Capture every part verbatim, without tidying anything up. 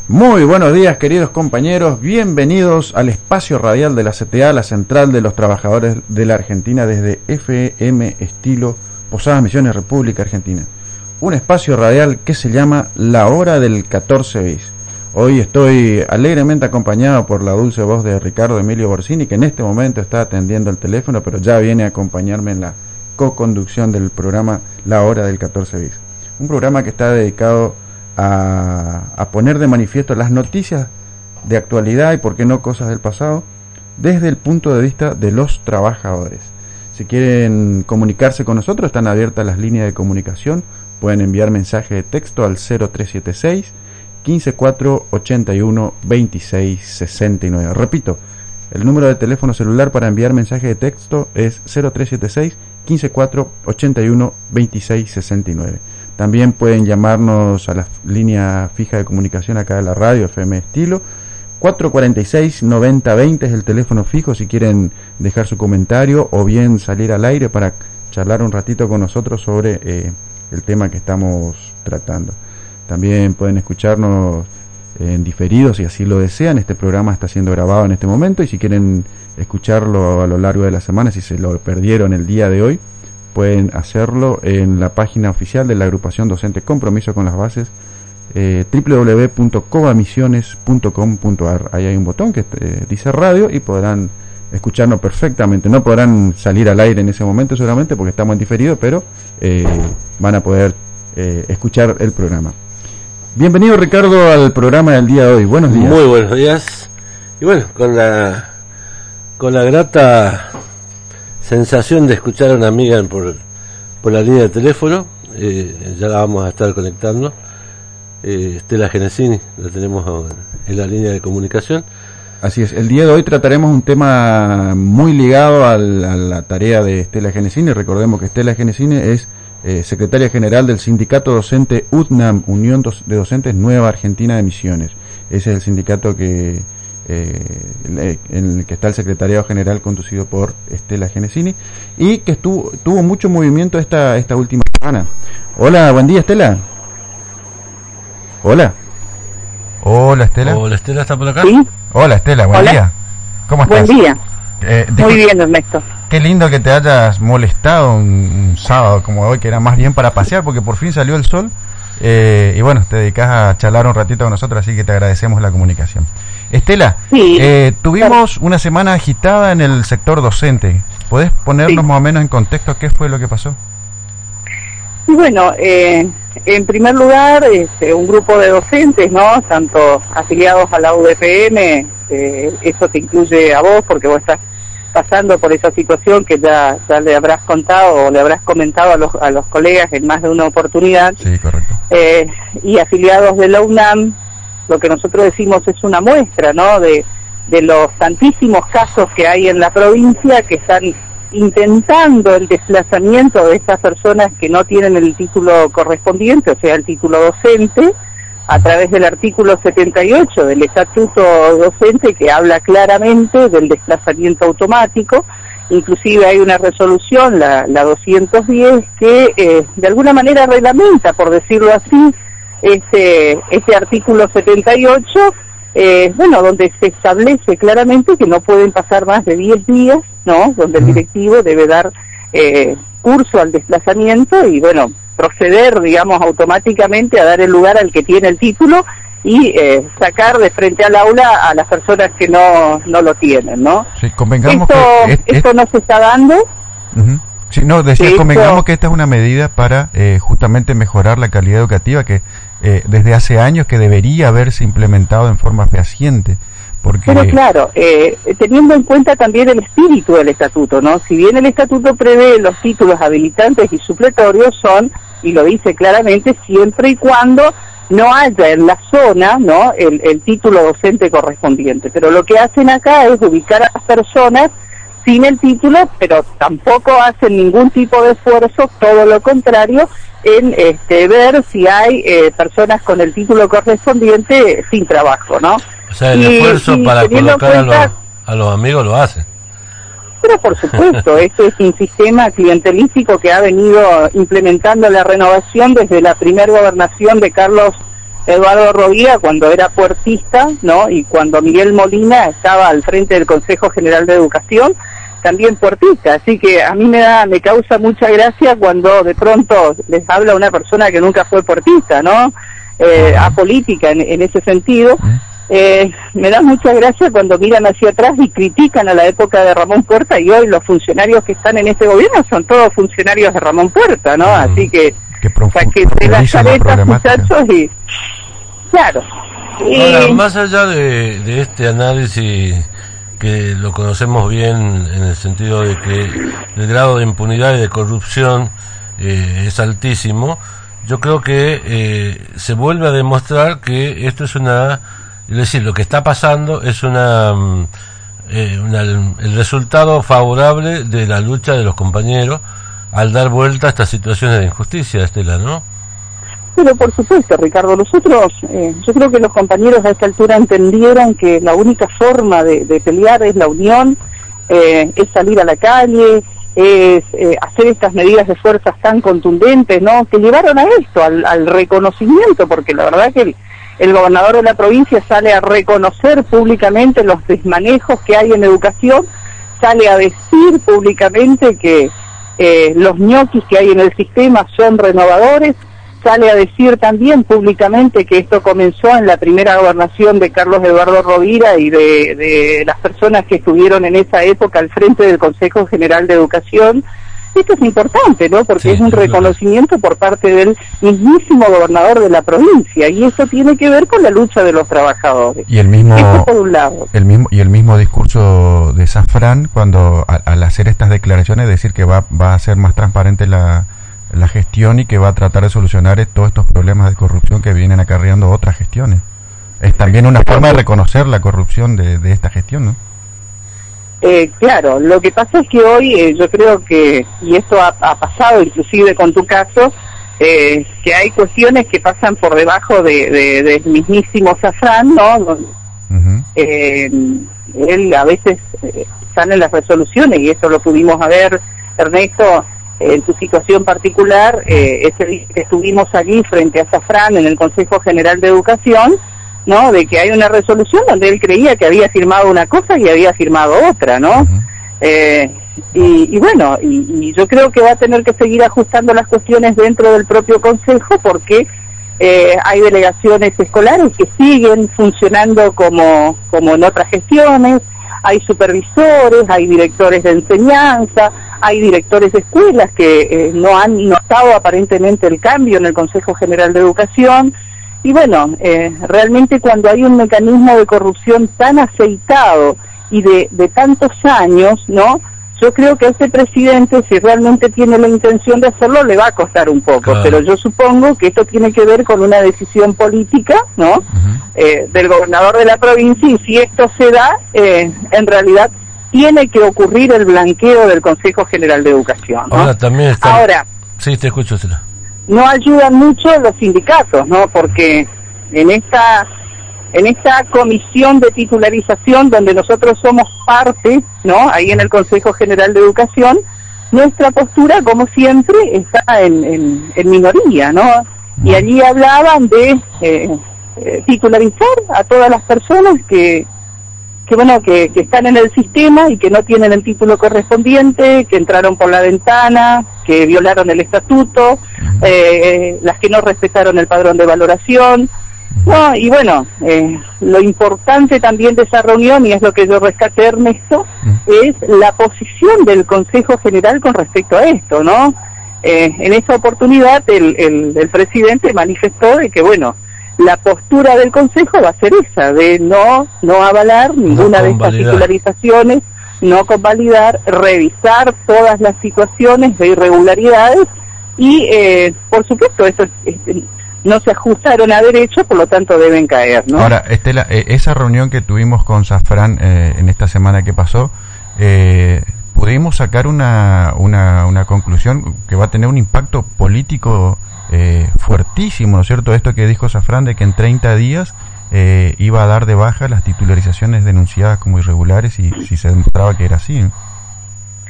Muy buenos días, queridos compañeros, bienvenidos al espacio radial de la C T A, la Central de los Trabajadores de la Argentina, desde F M Estilo, Posadas Misiones, República Argentina. Un espacio radial que se llama La Hora del catorce bis. Hoy estoy alegremente acompañado por la dulce voz de Ricardo Emilio Borsini, que en este momento está atendiendo el teléfono, pero ya viene a acompañarme en la co-conducción del programa La Hora del catorce bis. Un programa que está dedicado A, a poner de manifiesto las noticias de actualidad y por qué no cosas del pasado desde el punto de vista de los trabajadores. Si quieren comunicarse con nosotros, están abiertas las líneas de comunicación, pueden enviar mensaje de texto al cero tres siete seis, quince cuatro ochenta y uno, veintiséis sesenta y nueve. Repito, el número de teléfono celular para enviar mensaje de texto es cero tres siete seis, quince cuatro ochenta y uno, veintiséis sesenta y nueve. También pueden llamarnos a la línea fija de comunicación acá de la radio F M Estilo. cuatro cuarenta y seis, noventa veinte es el teléfono fijo si quieren dejar su comentario o bien salir al aire para charlar un ratito con nosotros sobre eh, el tema que estamos tratando. También pueden escucharnos en diferido si así lo desean. Este programa está siendo grabado en este momento y si quieren escucharlo a lo largo de la semana, si se lo perdieron el día de hoy, pueden hacerlo en la página oficial de la agrupación docente Compromiso con las Bases, eh, doble u doble u doble u punto cobamisiones punto com punto a r. Ahí hay un botón que eh, dice radio y podrán escucharnos perfectamente. No podrán salir al aire en ese momento seguramente porque estamos en diferido, pero eh, van a poder eh, escuchar el programa. Bienvenido, Ricardo, al programa del día de hoy. Buenos días. Muy buenos días. Y bueno, con la con la grata sensación de escuchar a una amiga por, por la línea de teléfono, eh, ya la vamos a estar conectando. eh, Estela Genesini, la tenemos en la línea de comunicación. Así es, el día de hoy trataremos un tema muy ligado al, a la tarea de Estela Genesini. Recordemos que Estela Genesini es eh, secretaria general del sindicato docente U T N A M, Unión de Docentes Nueva Argentina de Misiones. Ese es el sindicato que eh, en el que está el secretariado general conducido por Estela Genesini y que estuvo, tuvo mucho movimiento esta, esta última semana. Hola, buen día, Estela. Hola. Hola, Estela. Hola, Estela, ¿está por acá? ¿Sí? Hola, Estela, buen Hola. día. ¿Cómo estás? Buen día. Eh, Muy bien, Ernesto. Qué lindo que te hayas molestado un, un sábado como hoy, que era más bien para pasear, porque por fin salió el sol. Eh, y bueno, te dedicas a charlar un ratito con nosotros, así que te agradecemos la comunicación. Estela, sí, eh, tuvimos claro. una semana agitada en el sector docente. ¿Podés ponernos sí. más o menos en contexto qué fue lo que pasó? Y bueno, eh, en primer lugar, este, un grupo de docentes, ¿no? Tanto afiliados a la U D P M, eh, eso te incluye a vos, porque vos estás pasando por esa situación que ya, ya le habrás contado o le habrás comentado a los, a los colegas en más de una oportunidad. Sí, correcto. Eh, y afiliados de la U N A M, lo que nosotros decimos es una muestra, ¿no? De, de los tantísimos casos que hay en la provincia que están intentando el desplazamiento de estas personas que no tienen el título correspondiente, o sea, el título docente, a través del artículo setenta y ocho del Estatuto Docente, que habla claramente del desplazamiento automático. Inclusive hay una resolución, la, la doscientos diez, que eh, de alguna manera reglamenta, por decirlo así, ese, ese artículo setenta y ocho, eh, bueno, donde se establece claramente que no pueden pasar más de diez días, ¿no? Donde el directivo debe dar eh, curso al desplazamiento y, bueno, proceder, digamos, automáticamente a dar el lugar al que tiene el título y eh, sacar de frente al aula a las personas que no no lo tienen, ¿no? Sí, convengamos esto, que es, esto es... no se está dando. Uh-huh. Sí, no, decía, sí, convengamos esto... que esta es una medida para eh, justamente mejorar la calidad educativa que eh, desde hace años que debería haberse implementado en forma fehaciente. Porque... Pero claro, eh, teniendo en cuenta también el espíritu del estatuto, ¿no? Si bien el estatuto prevé los títulos habilitantes y supletorios, son, y lo dice claramente, siempre y cuando no haya en la zona, ¿no?, el, el título docente correspondiente. Pero lo que hacen acá es ubicar a las personas sin el título, pero tampoco hacen ningún tipo de esfuerzo, todo lo contrario, en este, ver si hay eh, personas con el título correspondiente sin trabajo, ¿no? O sea, el y, esfuerzo y para colocar cuenta, a, los, a los amigos lo hacen. Pero por supuesto, esto es un sistema clientelístico que ha venido implementando la renovación desde la primera gobernación de Carlos Eduardo Rovira cuando era puertista, ¿no? Y cuando Miguel Molina estaba al frente del Consejo General de Educación, también puertista. Así que a mí me da, me causa mucha gracia cuando de pronto les habla una persona que nunca fue puertista, ¿no? Eh, apolítica en, en ese sentido. Eh, me da mucha gracia cuando miran hacia atrás y critican a la época de Ramón Puerta, y hoy los funcionarios que están en este gobierno son todos funcionarios de Ramón Puerta, ¿no? Mm, Así que, que o sea, que se las caretas, muchachos, y claro. Ahora, y... más allá de, de este análisis que lo conocemos bien en el sentido de que el grado de impunidad y de corrupción eh, es altísimo, yo creo que eh, se vuelve a demostrar que esto es una, es decir, lo que está pasando es una, eh, una el resultado favorable de la lucha de los compañeros al dar vuelta a estas situaciones de injusticia, Estela, ¿no? Pero por supuesto, Ricardo, nosotros, eh, yo creo que los compañeros a esta altura entendieron que la única forma de, de pelear es la unión, eh, es salir a la calle, es eh, hacer estas medidas de fuerzas tan contundentes, ¿no? Que llevaron a esto, al, al reconocimiento, porque la verdad que el, el gobernador de la provincia sale a reconocer públicamente los desmanejos que hay en educación, sale a decir públicamente que eh, los ñoquis que hay en el sistema son renovadores, sale a decir también públicamente que esto comenzó en la primera gobernación de Carlos Eduardo Rovira y de, de las personas que estuvieron en esa época al frente del Consejo General de Educación. Esto es importante, ¿no? Porque sí, es un reconocimiento por parte del mismísimo gobernador de la provincia, y eso tiene que ver con la lucha de los trabajadores. Y el mismo, esto por un lado. El mismo y el mismo discurso de Safrán cuando a, al hacer estas declaraciones decir que va va a ser más transparente la la gestión y que va a tratar de solucionar todos estos problemas de corrupción que vienen acarreando otras gestiones. Es también una forma de reconocer la corrupción de, de esta gestión, ¿no? Eh, claro, lo que pasa es que hoy eh, yo creo que, y esto ha, ha pasado inclusive con tu caso, eh, que hay cuestiones que pasan por debajo de, de, del mismísimo Safrán, ¿no? Uh-huh. eh, él a veces eh, salen las resoluciones, y eso lo pudimos ver, Ernesto, en tu situación particular, eh, ese día que estuvimos allí frente a Safrán en el Consejo General de Educación, ¿no? De que hay una resolución donde él creía que había firmado una cosa y había firmado otra, ¿no? Uh-huh. eh, y, y bueno, y, y yo creo que va a tener que seguir ajustando las cuestiones dentro del propio Consejo, porque eh, hay delegaciones escolares que siguen funcionando como, como en otras gestiones, hay supervisores, hay directores de enseñanza, hay directores de escuelas que eh, no han notado aparentemente el cambio en el Consejo General de Educación. Y bueno, eh, realmente cuando hay un mecanismo de corrupción tan aceitado y de, de tantos años, ¿no? Yo creo que a ese presidente, si realmente tiene la intención de hacerlo, le va a costar un poco, claro. Pero yo supongo que esto tiene que ver con una decisión política, ¿no? Uh-huh. eh, del gobernador de la provincia, y si esto se da, eh, en realidad tiene que ocurrir el blanqueo del Consejo General de Educación, ¿no? Ahora, también está... Ahora, sí, te escucho, Estela. No ayudan mucho los sindicatos, ¿no? Porque en esta... en esta comisión de titularización donde nosotros somos parte, ¿no? Ahí en el Consejo General de Educación, nuestra postura, como siempre, está en, en, en minoría, ¿no? Y allí hablaban de eh, eh, titularizar a todas las personas que, que bueno, que, que están en el sistema y que no tienen el título correspondiente, que entraron por la ventana, que violaron el estatuto, eh, las que no respetaron el padrón de valoración. No, y bueno, eh, lo importante también de esa reunión, y es lo que yo rescaté, Ernesto, es la posición del Consejo General con respecto a esto, ¿no? Eh, en esa oportunidad el, el, el presidente manifestó de que, bueno, la postura del Consejo va a ser esa, de no, no avalar ninguna no de estas titularizaciones, no convalidar, revisar todas las situaciones de irregularidades y, eh, por supuesto, eso es... es no se ajustaron a derecho, por lo tanto deben caer, ¿no? Ahora, Estela, eh, esa reunión que tuvimos con Safrán eh, en esta semana que pasó, eh, pudimos sacar una, una, una conclusión que va a tener un impacto político eh, fuertísimo, ¿no es cierto? Esto que dijo Safrán de que en treinta días eh, iba a dar de baja las titularizaciones denunciadas como irregulares y si se demostraba que era así, ¿no?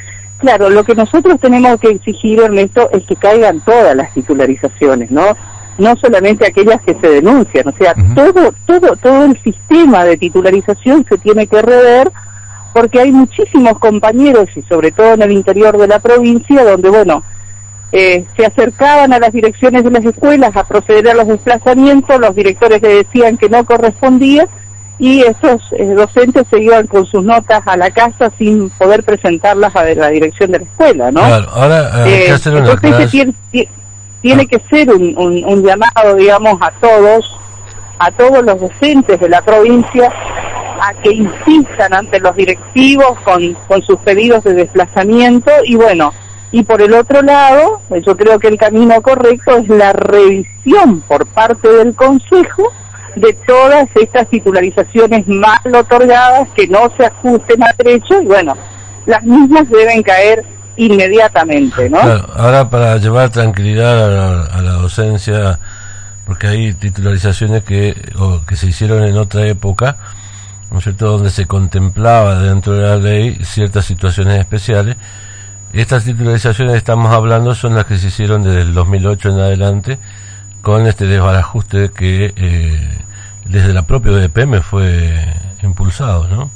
Claro, lo que nosotros tenemos que exigir, Ernesto, es que caigan todas las titularizaciones, ¿no? no solamente aquellas que se denuncian, o sea, uh-huh. todo, todo, todo el sistema de titularización se tiene que rever, porque hay muchísimos compañeros, y sobre todo en el interior de la provincia, donde, bueno, eh, se acercaban a las direcciones de las escuelas a proceder a los desplazamientos, los directores le decían que no correspondía, y esos eh, docentes se iban con sus notas a la casa sin poder presentarlas a la dirección de la escuela, ¿no? Claro, ahora hay eh, que hacer una entonces tiene, tiene que ser un, un, un llamado, digamos, a todos, a todos los docentes de la provincia, a que insistan ante los directivos con, con sus pedidos de desplazamiento. Y bueno, y por el otro lado, yo creo que el camino correcto es la revisión por parte del Consejo de todas estas titularizaciones mal otorgadas que no se ajusten al derecho, y bueno, las mismas deben caer inmediatamente, ¿no? Claro, ahora para llevar tranquilidad a la, a la docencia, porque hay titularizaciones que, o, que se hicieron en otra época, ¿no es cierto?, donde se contemplaba dentro de la ley ciertas situaciones especiales. Estas titularizaciones que estamos hablando son las que se hicieron desde el dos mil ocho en adelante, con este desbarajuste que eh, desde la propia D P M fue impulsado, ¿no?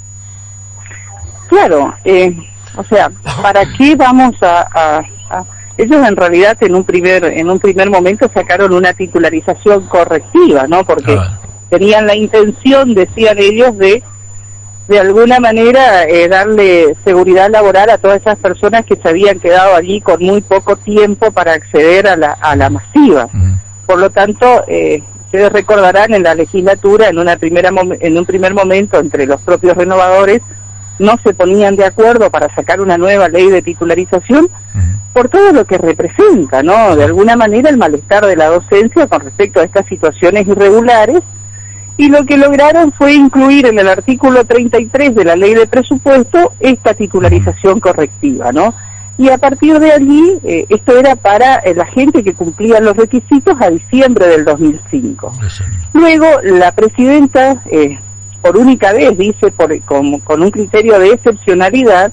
Claro, eh, o sea, ¿para qué vamos a, a, a...? Ellos en realidad en un primer en un primer momento sacaron una titularización correctiva, ¿no? Porque ah, tenían la intención, decían ellos, de de alguna manera eh, darle seguridad laboral a todas esas personas que se habían quedado allí con muy poco tiempo para acceder a la, a la masiva. Uh-huh. Por lo tanto, eh, ustedes recordarán en la legislatura, en una primera mom- en un primer momento, entre los propios renovadores, no se ponían de acuerdo para sacar una nueva ley de titularización uh-huh. por todo lo que representa, ¿no? De alguna manera el malestar de la docencia con respecto a estas situaciones irregulares, y lo que lograron fue incluir en el artículo treinta y tres de la ley de presupuesto esta titularización correctiva, ¿no? Y a partir de allí, eh, esto era para eh, la gente que cumplía los requisitos a diciembre del dos mil cinco. Luego, la presidenta, eh, por única vez, dice, por, con, con un criterio de excepcionalidad,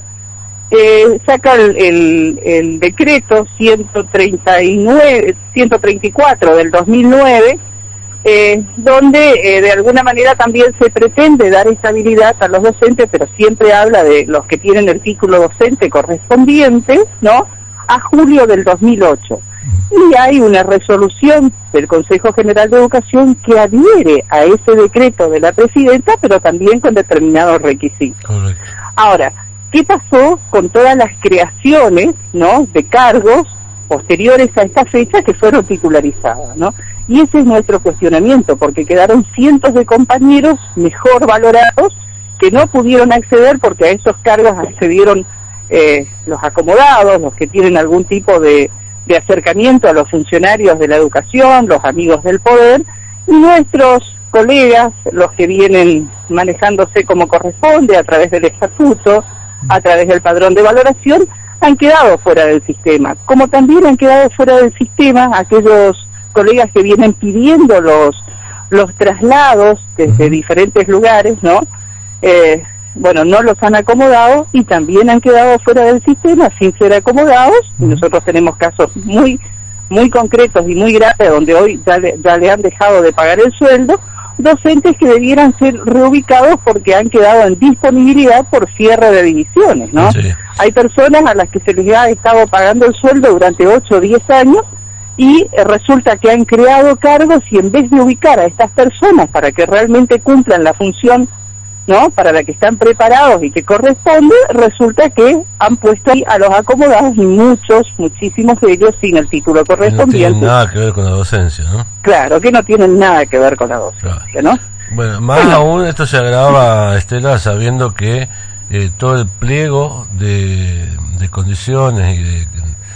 eh, saca el, el, el decreto ciento treinta y nueve, ciento treinta y cuatro del dos mil nueve, Eh, donde eh, de alguna manera también se pretende dar estabilidad a los docentes, pero siempre habla de los que tienen el título docente correspondiente, ¿no?, a julio del dos mil ocho. Y hay una resolución del Consejo General de Educación que adhiere a ese decreto de la presidenta, pero también con determinados requisitos. Correcto. Ahora, ¿qué pasó con todas las creaciones, ¿no?, de cargos posteriores a esta fecha que fueron titularizadas, ¿no? Y ese es nuestro cuestionamiento, porque quedaron cientos de compañeros mejor valorados que no pudieron acceder porque a esos cargos accedieron eh, los acomodados, los que tienen algún tipo de, de acercamiento a los funcionarios de la educación, los amigos del poder, y nuestros colegas, los que vienen manejándose como corresponde a través del estatuto, a través del padrón de valoración, han quedado fuera del sistema, como también han quedado fuera del sistema aquellos colegas que vienen pidiendo los los traslados desde uh-huh. diferentes lugares, ¿no? Eh, bueno, no los han acomodado y también han quedado fuera del sistema sin ser acomodados, uh-huh. y nosotros tenemos casos muy muy concretos y muy graves donde hoy ya le, ya le han dejado de pagar el sueldo, docentes que debieran ser reubicados porque han quedado en disponibilidad por cierre de divisiones, ¿no? Sí. Hay personas a las que se les ha estado pagando el sueldo durante ocho o diez años y eh, resulta que han creado cargos y en vez de ubicar a estas personas para que realmente cumplan la función, ¿no?, para la que están preparados y que corresponde, resulta que han puesto ahí a los acomodados y muchos, muchísimos de ellos sin el título correspondiente. No tienen nada que ver con la docencia, ¿no? Claro, que no tienen nada que ver con la docencia, claro. ¿no? Bueno, más bueno. aún esto se agrava, Estela, sabiendo que eh, todo el pliego de, de condiciones y de,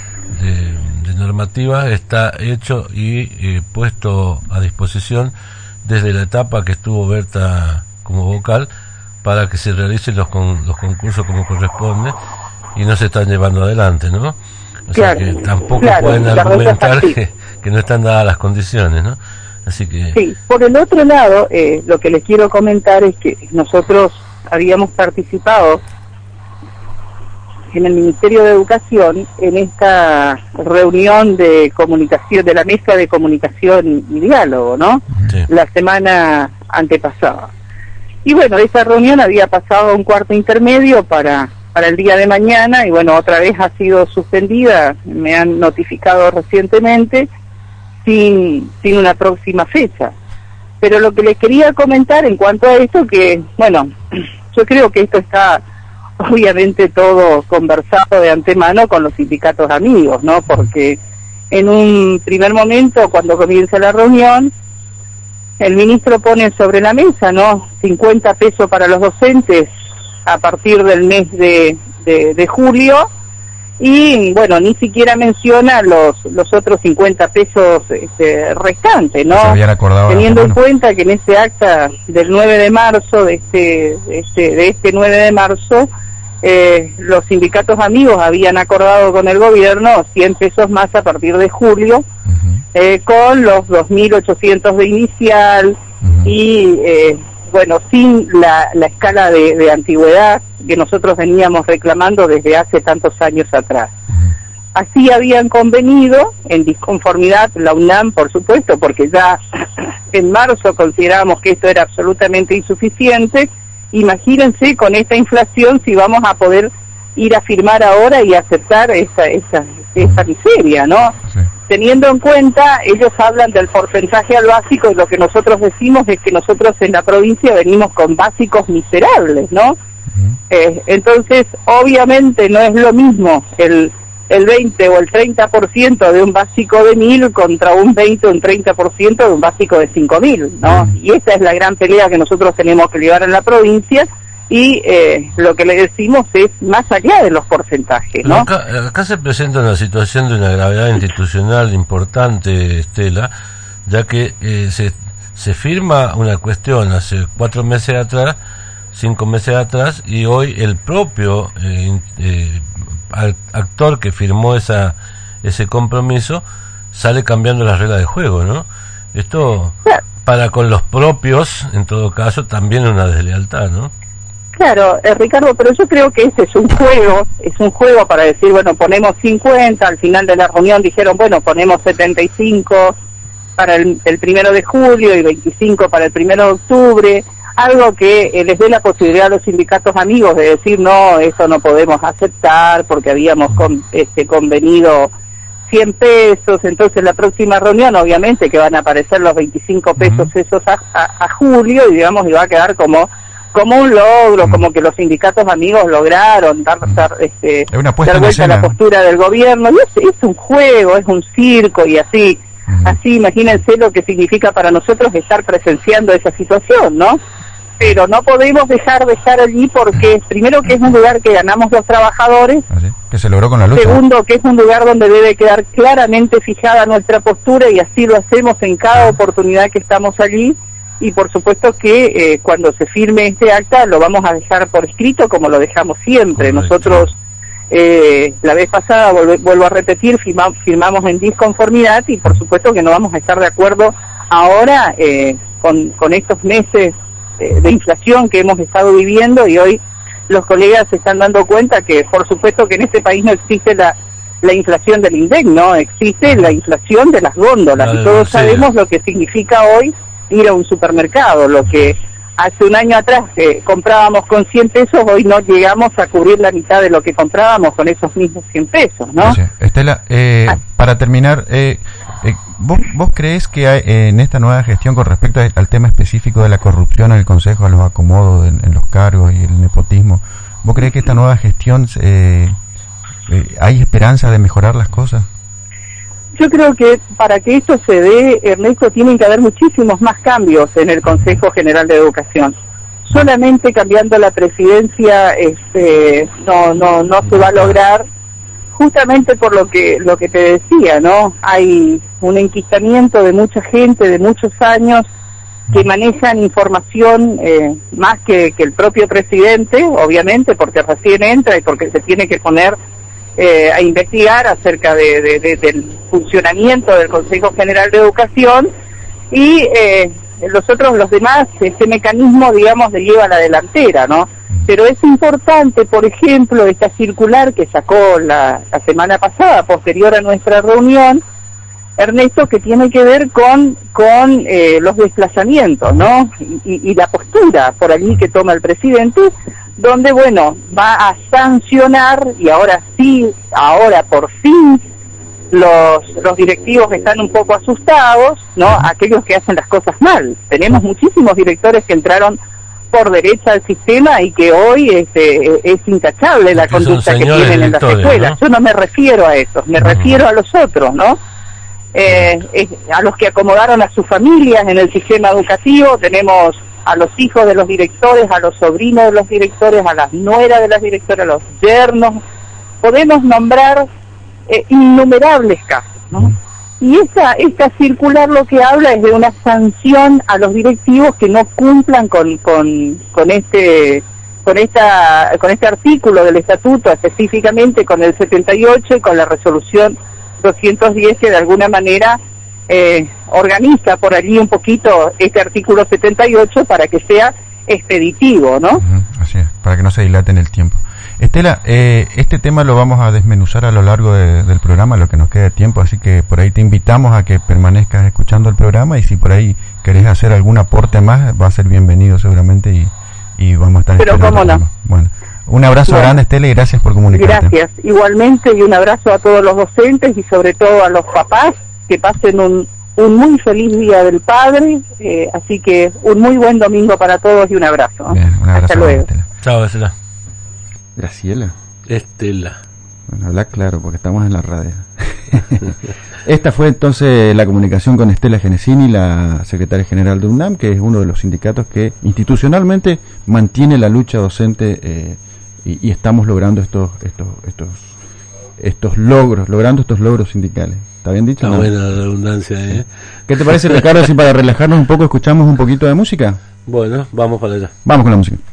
de, de normativas está hecho y eh, puesto a disposición desde la etapa que estuvo Berta como vocal para que se realicen los con, los concursos como corresponde y no se están llevando adelante, ¿no? O claro, sea que tampoco claro, pueden argumentar que, que no están dadas las condiciones, ¿no? Así que sí. Por el otro lado, eh, lo que les quiero comentar es que nosotros habíamos participado en el Ministerio de Educación en esta reunión de comunicación, de la mesa de comunicación y diálogo, ¿no? Sí. La semana antepasada. Y bueno, esa reunión había pasado a un cuarto intermedio para, para el día de mañana, y bueno, otra vez ha sido suspendida, me han notificado recientemente, sin, sin una próxima fecha. Pero lo que les quería comentar en cuanto a esto, que, bueno, yo creo que esto está obviamente todo conversado de antemano con los sindicatos amigos, ¿no? Porque en un primer momento, cuando comienza la reunión, el ministro pone sobre la mesa, ¿no?, cincuenta pesos para los docentes a partir del mes de, de, de julio, y bueno, ni siquiera menciona los los otros cincuenta pesos este, restantes, ¿no? Teniendo en cuenta que en este acta del nueve de marzo, de este, de este, de este nueve de marzo, eh, los sindicatos amigos habían acordado con el gobierno cien pesos más a partir de julio, uh-huh. eh, con los dos mil ochocientos de inicial, uh-huh. y eh, bueno, sin la, la escala de, de antigüedad que nosotros veníamos reclamando desde hace tantos años atrás. Así habían convenido, en disconformidad la UNAM, por supuesto, porque ya en marzo considerábamos que esto era absolutamente insuficiente. Imagínense con esta inflación si vamos a poder ir a firmar ahora y aceptar esa, esa, esa miseria, ¿no? Sí. Teniendo en cuenta, ellos hablan del porcentaje al básico, y lo que nosotros decimos es que nosotros en la provincia venimos con básicos miserables, ¿no? Uh-huh. Eh, entonces, obviamente no es lo mismo el, el veinte o el treinta por ciento de un básico de mil contra un veinte o un treinta por ciento de un básico de cinco mil, ¿no? Uh-huh. Y esa es la gran pelea que nosotros tenemos que llevar en la provincia. Y eh, lo que le decimos es más allá de los porcentajes, ¿no? Acá, acá se presenta una situación de una gravedad institucional importante, Estela, ya que eh, se, se firma una cuestión hace cuatro meses atrás, cinco meses atrás, y hoy el propio eh, eh, actor que firmó esa ese compromiso sale cambiando las reglas de juego, ¿no? Esto, para con los propios, en todo caso, también es una deslealtad, ¿no? Claro, eh, Ricardo, pero yo creo que este es un juego, es un juego para decir, bueno, ponemos cincuenta, al final de la reunión dijeron, bueno, ponemos setenta y cinco para el, el primero de julio y veinticinco para el primero de octubre, algo que eh, les dé la posibilidad a los sindicatos amigos de decir, no, eso no podemos aceptar porque habíamos con, este, convenido cien pesos, entonces la próxima reunión obviamente que van a aparecer los veinticinco pesos esos a, a, a julio, y digamos, y va a quedar como como un logro, mm. como que los sindicatos amigos lograron dar, dar, este, dar vuelta a la postura del gobierno. Y es, es un juego, es un circo, y así, mm. así imagínense lo que significa para nosotros estar presenciando esa situación, ¿no? Pero no podemos dejar de estar allí porque, primero, que es un lugar que ganamos los trabajadores, ¿así? Que se logró con la lucha. Segundo, que es un lugar donde debe quedar claramente fijada nuestra postura, y así lo hacemos en cada oportunidad que estamos allí. Y por supuesto que eh, cuando se firme este acta lo vamos a dejar por escrito como lo dejamos siempre. Correcto. Nosotros eh, la vez pasada, vuelvo, vuelvo a repetir, firma, firmamos en disconformidad, y por supuesto que no vamos a estar de acuerdo ahora eh, con, con estos meses eh, de inflación que hemos estado viviendo, y hoy los colegas se están dando cuenta que por supuesto que en este país no existe la, la inflación del INDEC, no existe la inflación de las góndolas, y todos sabemos lo que significa hoy ir a un supermercado. Lo que hace un año atrás eh, comprábamos con cien pesos, hoy no llegamos a cubrir la mitad de lo que comprábamos con esos mismos cien pesos, ¿no? Oye, Estela, eh, ah. para terminar, eh, eh, ¿vos, ¿vos crees que hay, eh, en esta nueva gestión, con respecto a, al tema específico de la corrupción en el Consejo, a los acomodos en, en los cargos y el nepotismo, ¿vos crees que esta nueva gestión eh, eh, hay esperanza de mejorar las cosas? Yo creo que para que esto se dé, Ernesto, tienen que haber muchísimos más cambios en el Consejo General de Educación. Solamente cambiando la presidencia este, no no no se va a lograr, justamente por lo que lo que te decía, ¿no? Hay un enquistamiento de mucha gente de muchos años que manejan información eh, más que, que el propio presidente, obviamente, porque recién entra y porque se tiene que poner Eh, a investigar acerca de, de, de, del funcionamiento del Consejo General de Educación, y eh, los otros, los demás, este mecanismo, digamos, le lleva a la delantera, ¿no? Pero es importante, por ejemplo, esta circular que sacó la, la semana pasada, posterior a nuestra reunión, Ernesto, que tiene que ver con con eh, los desplazamientos, ¿no? Y, y la postura por allí que toma el presidente, donde, bueno, va a sancionar, y ahora sí, ahora por fin, los los directivos están un poco asustados, ¿no? Aquellos que hacen las cosas mal. Tenemos muchísimos directores que entraron por derecha al sistema y que hoy este, es intachable la conducta que tienen en las escuelas, ¿no? Yo no me refiero a esos, me uh-huh. refiero a los otros, ¿no? Eh, eh, a los que acomodaron a sus familias en el sistema educativo. Tenemos a los hijos de los directores, a los sobrinos de los directores, a las nueras de las directoras, a los yernos. Podemos nombrar eh, innumerables casos, ¿no? Y esta, esta circular lo que habla es de una sanción a los directivos que no cumplan con, con, con este con esta con este artículo del estatuto, específicamente con el setenta y ocho y con la resolución doscientos diez, que de alguna manera eh, organiza por allí un poquito este artículo setenta y ocho para que sea expeditivo, ¿no? Uh-huh, así es, para que no se dilate en el tiempo. Estela, eh, este tema lo vamos a desmenuzar a lo largo de, del programa, lo que nos quede de tiempo, así que por ahí te invitamos a que permanezcas escuchando el programa, y si por ahí querés hacer algún aporte más, va a ser bienvenido seguramente, y, y vamos a estar... Pero cómo no. Bueno, un abrazo bueno, grande, Estela, y gracias por comunicarte. Gracias, igualmente, y un abrazo a todos los docentes y sobre todo a los papás, que pasen un, un muy feliz Día del Padre, eh, así que un muy buen domingo para todos y un abrazo. Bien, un abrazo. Hasta luego. Estela. Chao, Estela. Graciela. Estela. Bueno, habla claro, porque estamos en la radio. Esta fue entonces la comunicación con Estela Genesini, la secretaria general de UNAM, que es uno de los sindicatos que institucionalmente mantiene la lucha docente, eh, y, y estamos logrando estos estos estos estos logros, logrando estos logros sindicales. ¿Está bien dicho? Está buena la redundancia, ¿eh? ¿Qué te parece, Ricardo, si para relajarnos un poco escuchamos un poquito de música? Bueno, vamos para allá. Vamos con la música.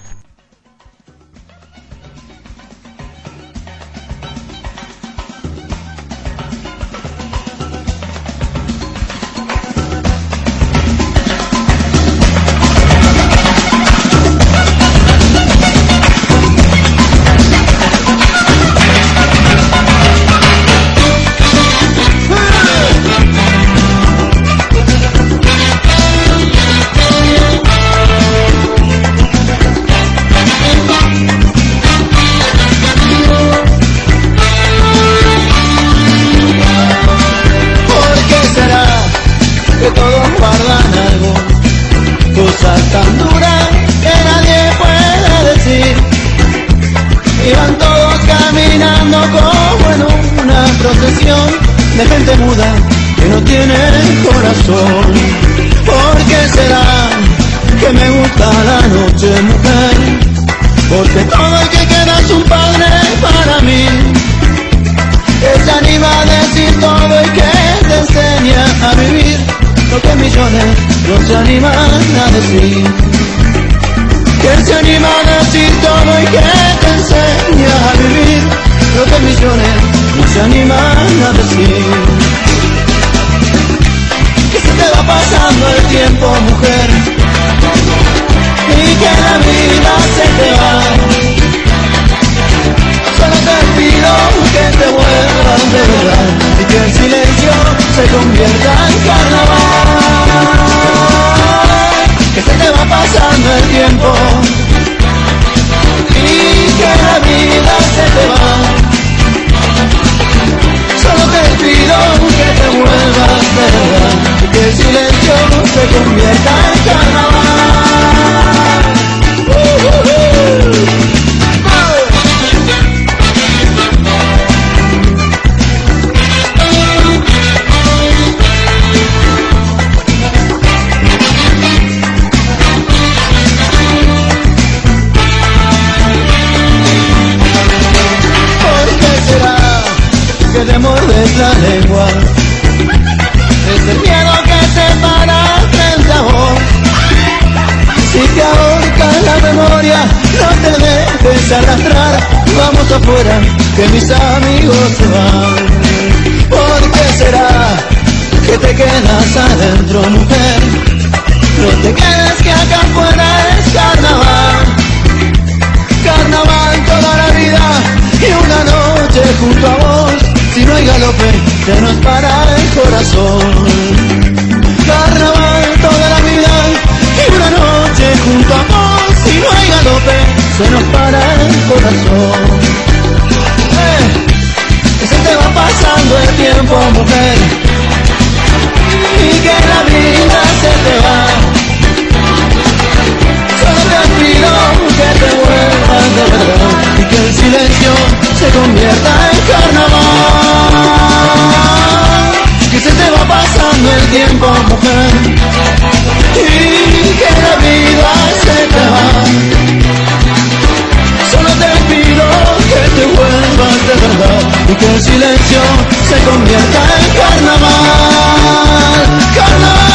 De gente muda que no tiene corazón. ¿Por qué será que me gusta la noche, mujer? Porque todo el que queda es un padre para mí, que se anima a decir todo y que te enseña a vivir lo que millones no se animan a decir. Que se anima a decir todo y que te enseña a vivir lo que millones no se animan a decir. Que se te va pasando el tiempo, mujer, y que la vida se te va. Solo te pido que te vuelvas de verdad y que el silencio se convierta en carnaval. Que se te va pasando el tiempo y que la vida se te va. Solo te pido que te vuelvas de verdad y que el silencio se convierta en carnaval. Uh, uh, uh. Que te mordes la lengua, es el miedo que te para frente a vos. Si te ahorca la memoria, no te dejes arrastrar. Vamos afuera, que mis amigos se van. ¿Por qué será que te quedas adentro, mujer? No te quedes, que acá afuera es carnaval. corazón. Carnaval toda la vida y una noche junto a vos, si no hay galope se nos para el corazón. Eh, que se te va pasando el tiempo, mujer, y que la vida se te va. Solo te pido que te vuelvas de verdad y que el silencio se convierta en carnaval. Que se te va pasando el tiempo, mujer, y que la vida se te va. Solo te pido que te vuelvas de verdad y que el silencio se convierta en carnaval. Carnaval.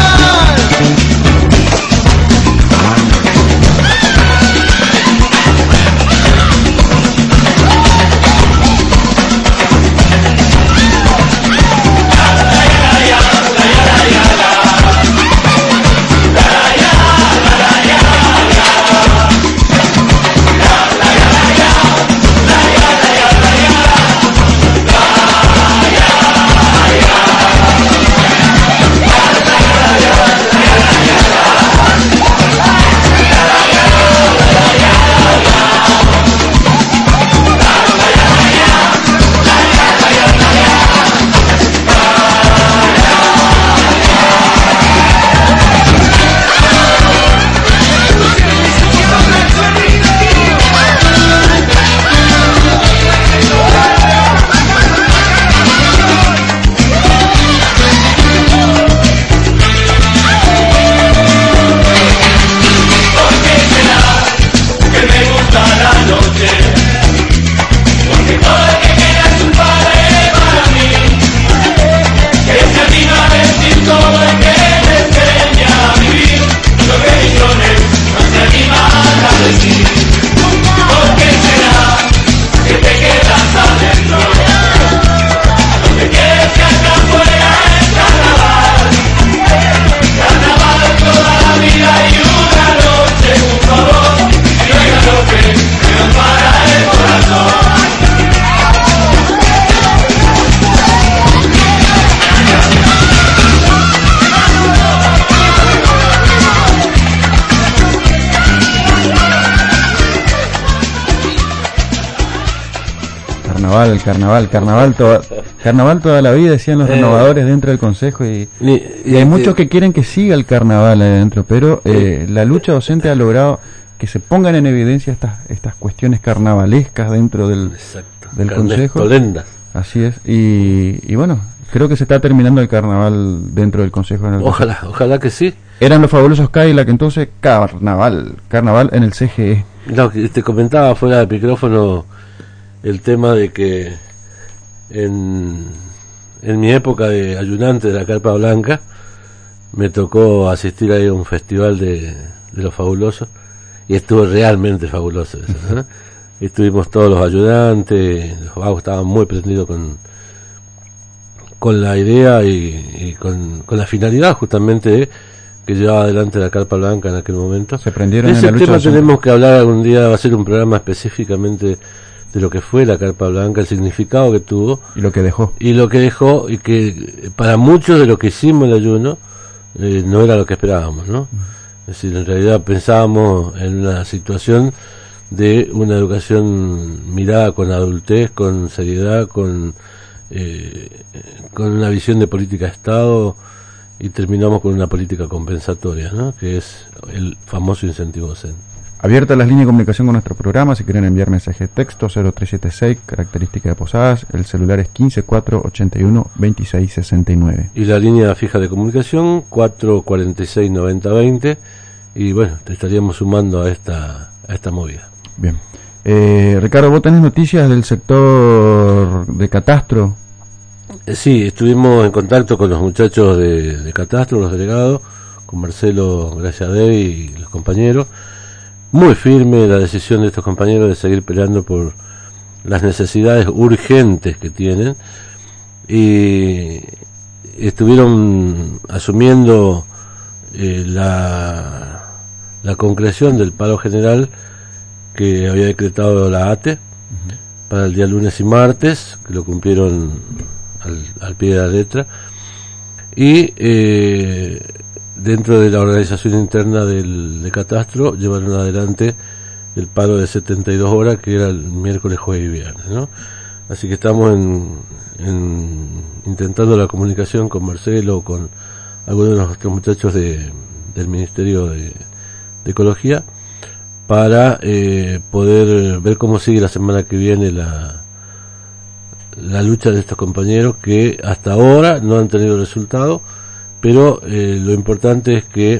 Carnaval, carnaval, carnaval, toda, carnaval toda la vida, decían los eh, renovadores dentro del consejo, y, ni, y, y hay muchos que quieren que siga el carnaval adentro, pero eh, la lucha docente ha logrado que se pongan en evidencia estas estas cuestiones carnavalescas dentro del, del consejo. Tolendas. Así es, y, y bueno, creo que se está terminando el carnaval dentro del consejo. En el ojalá, consejo. Ojalá que sí. Eran los fabulosos Cadillac, entonces carnaval, carnaval en el C G E. No, te comentaba fuera del micrófono el tema de que en, en mi época de ayudante de la Carpa Blanca me tocó asistir ahí a un festival de, de los fabulosos y estuvo realmente fabuloso eso, ¿no? Estuvimos todos los ayudantes, los vagos estaban muy prendidos con con la idea y, y con, con la finalidad justamente de, que llevaba adelante la Carpa Blanca en aquel momento. Se prendieron de ese en la lucha tema de tenemos que hablar algún día, va a ser un programa específicamente de lo que fue la Carpa Blanca, el significado que tuvo y lo que dejó y lo que dejó y que para muchos de lo que hicimos el ayuno eh, no era lo que esperábamos, ¿no? Es decir, en realidad pensábamos en una situación de una educación mirada con adultez, con seriedad, con eh, con una visión de política de Estado, y terminamos con una política compensatoria, ¿no? Que es el famoso incentivo docente. Abiertas las líneas de comunicación con nuestro programa, si quieren enviar mensaje de texto, cero tres siete seis, característica de Posadas, el celular es quince cuatro ochenta y uno veintiséis sesenta y nueve. Y la línea fija de comunicación, cuatro cuarenta y seis noventa veinte, y bueno, te estaríamos sumando a esta a esta movida. Bien. Eh, Ricardo, ¿vos tenés noticias del sector de Catastro? Eh, sí, estuvimos en contacto con los muchachos de, de Catastro, los delegados, con Marcelo Graciadei y los compañeros. Muy firme la decisión de estos compañeros de seguir peleando por las necesidades urgentes que tienen, y estuvieron asumiendo eh, la, la concreción del paro general que había decretado la A T E uh-huh. para el día lunes y martes, que lo cumplieron al, al pie de la letra, y eh, dentro de la organización interna del de Catastro llevaron adelante el paro de setenta y dos horas, que era el miércoles, jueves y viernes, ¿no? Así que estamos en, en intentando la comunicación con Marcelo, con algunos de los otros muchachos de, del Ministerio de, de Ecología, para eh, poder ver cómo sigue la semana que viene la, la lucha de estos compañeros, que hasta ahora no han tenido resultado, pero eh, lo importante es que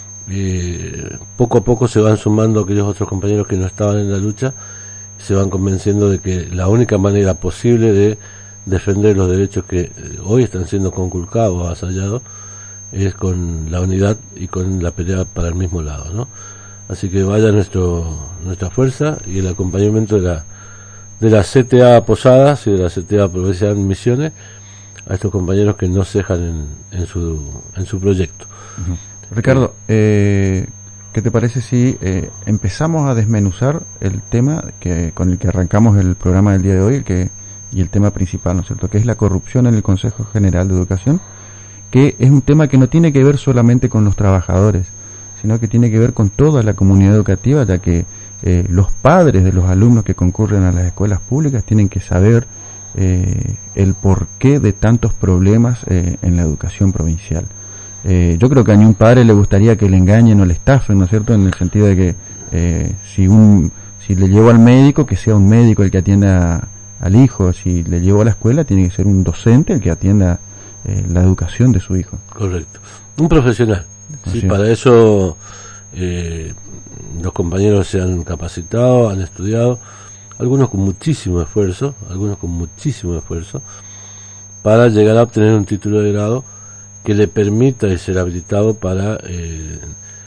eh, poco a poco se van sumando aquellos otros compañeros que no estaban en la lucha, se van convenciendo de que la única manera posible de defender los derechos que hoy están siendo conculcados o avasallados es con la unidad y con la pelea para el mismo lado, ¿no? Así que vaya nuestro nuestra fuerza y el acompañamiento de la de la C T A Posadas y de la C T A Provincial Misiones a estos compañeros que no cejan en, en su en su proyecto. Uh-huh. Ricardo, eh, ¿qué te parece si eh, empezamos a desmenuzar el tema que con el que arrancamos el programa del día de hoy, el que y el tema principal, ¿no es cierto?, que es la corrupción en el Consejo General de Educación, que es un tema que no tiene que ver solamente con los trabajadores, sino que tiene que ver con toda la comunidad educativa, ya que eh, los padres de los alumnos que concurren a las escuelas públicas tienen que saber eh, el porqué de tantos problemas eh, en la educación provincial. Eh, yo creo que a ningún padre le gustaría que le engañen o le estafen, ¿no es cierto?, en el sentido de que eh, si un si le llevo al médico, que sea un médico el que atienda al hijo; si le llevo a la escuela, tiene que ser un docente el que atienda eh, la educación de su hijo. Correcto, un profesional. Sí, para eso eh, los compañeros se han capacitado, han estudiado, algunos con muchísimo esfuerzo, algunos con muchísimo esfuerzo, para llegar a obtener un título de grado que le permita ser habilitado para eh,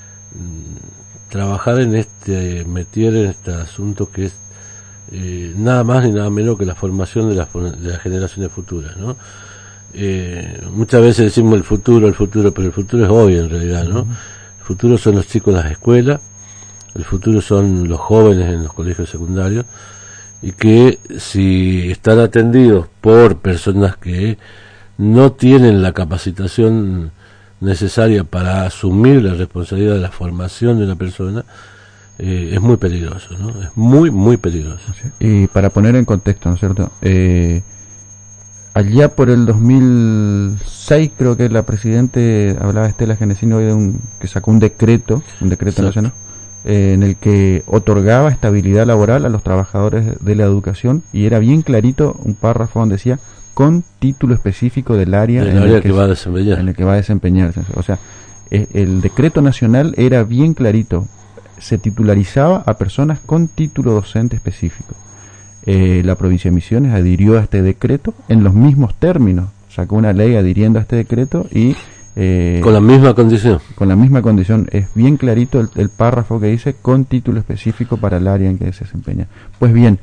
trabajar en este, meter en este asunto que es eh, nada más ni nada menos que la formación de, la, de las generaciones futuras, ¿no? Eh, muchas veces decimos el futuro, el futuro, pero el futuro es hoy en realidad, ¿no? El futuro son los chicos en las escuelas, el futuro son los jóvenes en los colegios secundarios, y que si están atendidos por personas que no tienen la capacitación necesaria para asumir la responsabilidad de la formación de una persona, eh, es muy peligroso, ¿no? Es muy, muy peligroso. Y para poner en contexto, ¿no es cierto?, eh, allá por el dos mil seis creo que la Presidente, hablaba Estela Genesino hoy de un, que sacó un decreto, un decreto nacional, eh, en el que otorgaba estabilidad laboral a los trabajadores de la educación, y era bien clarito un párrafo donde decía con título específico del área, en, en, área el que que va a desempeñar. en el que va a desempeñarse. O sea, eh, el decreto nacional era bien clarito, se titularizaba a personas con título docente específico. Eh, la provincia de Misiones adhirió a este decreto en los mismos términos, sacó una ley adhiriendo a este decreto y eh, con la misma condición con la misma condición. Es bien clarito el, el párrafo que dice con título específico para el área en que se desempeña. Pues bien,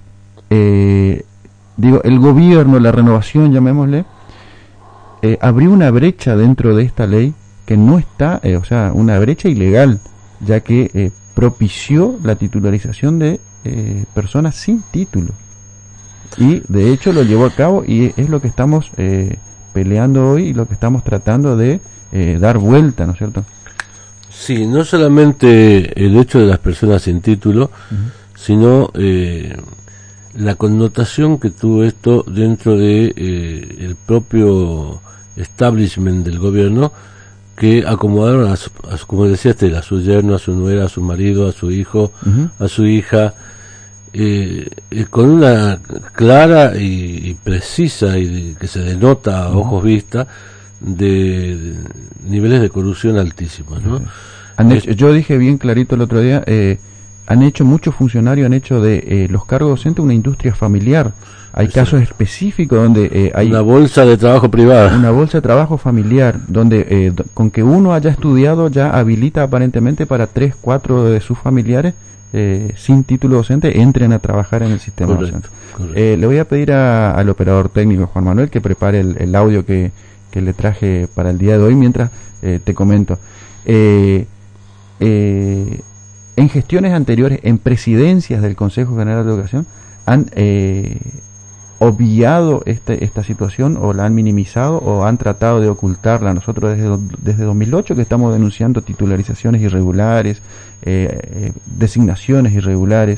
eh, digo, el gobierno, la renovación, llamémosle, eh, abrió una brecha dentro de esta ley que no está, eh, o sea, una brecha ilegal, ya que eh, propició la titularización de Eh, personas sin título, y de hecho lo llevó a cabo, y es lo que estamos eh, peleando hoy y lo que estamos tratando de eh, dar vuelta, ¿no es cierto? Sí, no solamente el hecho de las personas sin título, uh-huh, sino eh, la connotación que tuvo esto dentro de eh, el propio establishment del gobierno, que acomodaron a, su, a su, como decía Estela, a su yerno, a su nuera, a su marido, a su hijo, uh-huh, a su hija, eh, eh, con una clara y, y precisa, y de, que se denota a uh-huh, ojos vista, de, de niveles de corrupción altísimos, ¿no? Uh-huh. Han hecho, yo dije bien clarito el otro día, eh, han hecho muchos funcionarios, han hecho de eh, los cargos docentes una industria familiar. Hay Exacto. casos específicos donde eh, hay una bolsa de trabajo privada, una bolsa de trabajo familiar, donde eh, d- con que uno haya estudiado ya habilita aparentemente para tres, cuatro de sus familiares eh, sin título docente entren a trabajar en el sistema correcto, docente. Correcto. Eh, le voy a pedir a, al operador técnico Juan Manuel que prepare el, el audio que, que le traje para el día de hoy, mientras eh, te comento. Eh, eh, en gestiones anteriores, en presidencias del Consejo General de Educación, han eh, obviado este, esta situación o la han minimizado o han tratado de ocultarla. Nosotros desde, desde dos mil ocho que estamos denunciando titularizaciones irregulares, eh, eh, designaciones irregulares.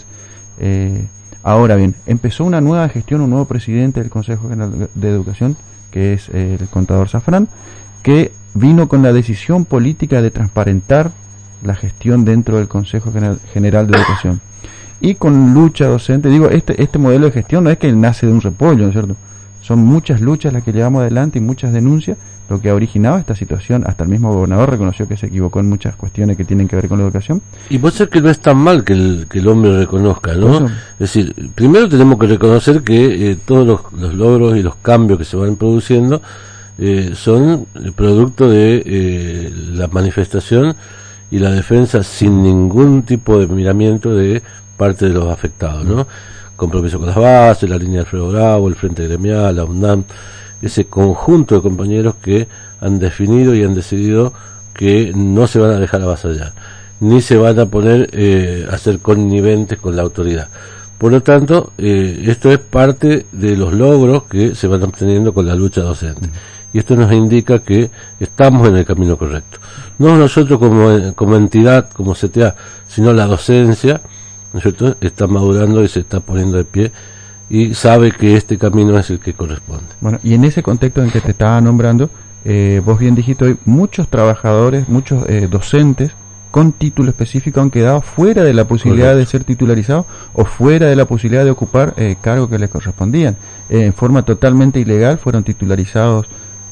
Eh, ahora bien, empezó una nueva gestión, un nuevo presidente del Consejo General de Educación, que es eh, el contador Zafrán, que vino con la decisión política de transparentar la gestión dentro del Consejo General, General de Educación. Y con lucha docente, digo, este este modelo de gestión no es que nace de un repollo, ¿no es cierto? Son muchas luchas las que llevamos adelante y muchas denuncias, lo que ha originado esta situación. Hasta el mismo gobernador reconoció que se equivocó en muchas cuestiones que tienen que ver con la educación. Y puede ser que no es tan mal que el, que el hombre reconozca, ¿no? Eso. Es decir, primero tenemos que reconocer que eh, todos los, los logros y los cambios que se van produciendo eh, son el producto de eh, la manifestación y la defensa sin ningún tipo de miramiento de parte de los afectados, ¿no? Compromiso con las bases, la línea de Alfredo Bravo, el Frente Gremial, la UNAM, ese conjunto de compañeros que han definido y han decidido que no se van a dejar avasallar, ni se van a poner eh, a ser conniventes con la autoridad. Por lo tanto, eh, esto es parte de los logros que se van obteniendo con la lucha docente. Y esto nos indica que estamos en el camino correcto. No nosotros como, como entidad, como C T A, sino la docencia, ¿no es cierto?, está madurando y se está poniendo de pie y sabe que este camino es el que corresponde. Bueno, y en ese contexto en que te estaba nombrando, eh, vos bien dijiste hoy, muchos trabajadores, muchos eh, docentes con título específico han quedado fuera de la posibilidad Correcto. de ser titularizados o fuera de la posibilidad de ocupar eh, cargos que les correspondían. Eh, en forma totalmente ilegal fueron titularizados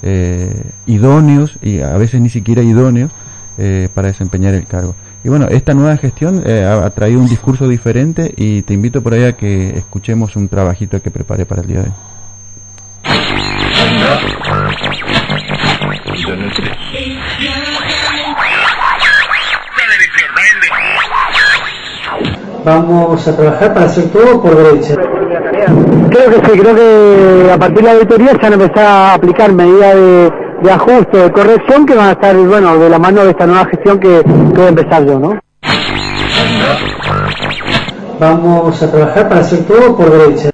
eh, idóneos, y a veces ni siquiera idóneos, eh, para desempeñar el cargo. Y bueno, esta nueva gestión eh, ha, ha traído un discurso diferente, y te invito por ahí a que escuchemos un trabajito que preparé para el día de hoy. Vamos a trabajar para hacer todo por derecha. Creo que sí, creo que a partir de la auditoría se van a empezar a aplicar medidas de, de ajuste, de corrección, que van a estar, bueno, de la mano de esta nueva gestión que, que voy a empezar yo, ¿no? Vamos a trabajar para hacer todo por derecha.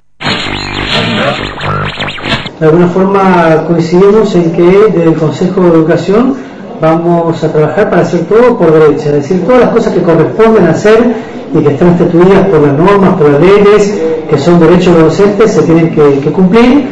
De alguna forma coincidimos en que desde el Consejo de Educación vamos a trabajar para hacer todo por derecha, es decir, todas las cosas que corresponden hacer y que están instituidas por las normas, por las leyes, que son derechos de los docentes, se tienen que, que cumplir.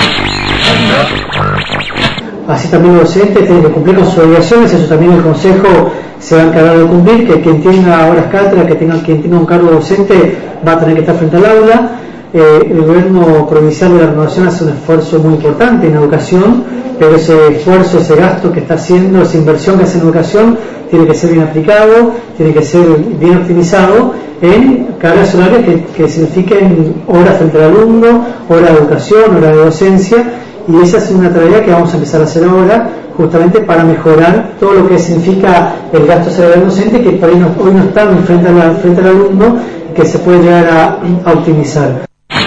Así también los docentes tienen que cumplir con sus obligaciones, eso también el Consejo se va a encargar de cumplir, que quien tenga horas cátedra, que tenga quien tenga un cargo docente va a tener que estar frente al aula. Eh, el gobierno provincial de la Renovación hace un esfuerzo muy importante en educación, pero ese esfuerzo, ese gasto que está haciendo, esa inversión que hace en educación, tiene que ser bien aplicado, tiene que ser bien optimizado en cargas horarias que, que signifiquen horas frente al alumno, horas de educación, horas de docencia, y esa es una tarea que vamos a empezar a hacer ahora, justamente para mejorar todo lo que significa el gasto salarial docente, que por ahí no, hoy no está frente, a la, frente al alumno, que se puede llegar a, a optimizar.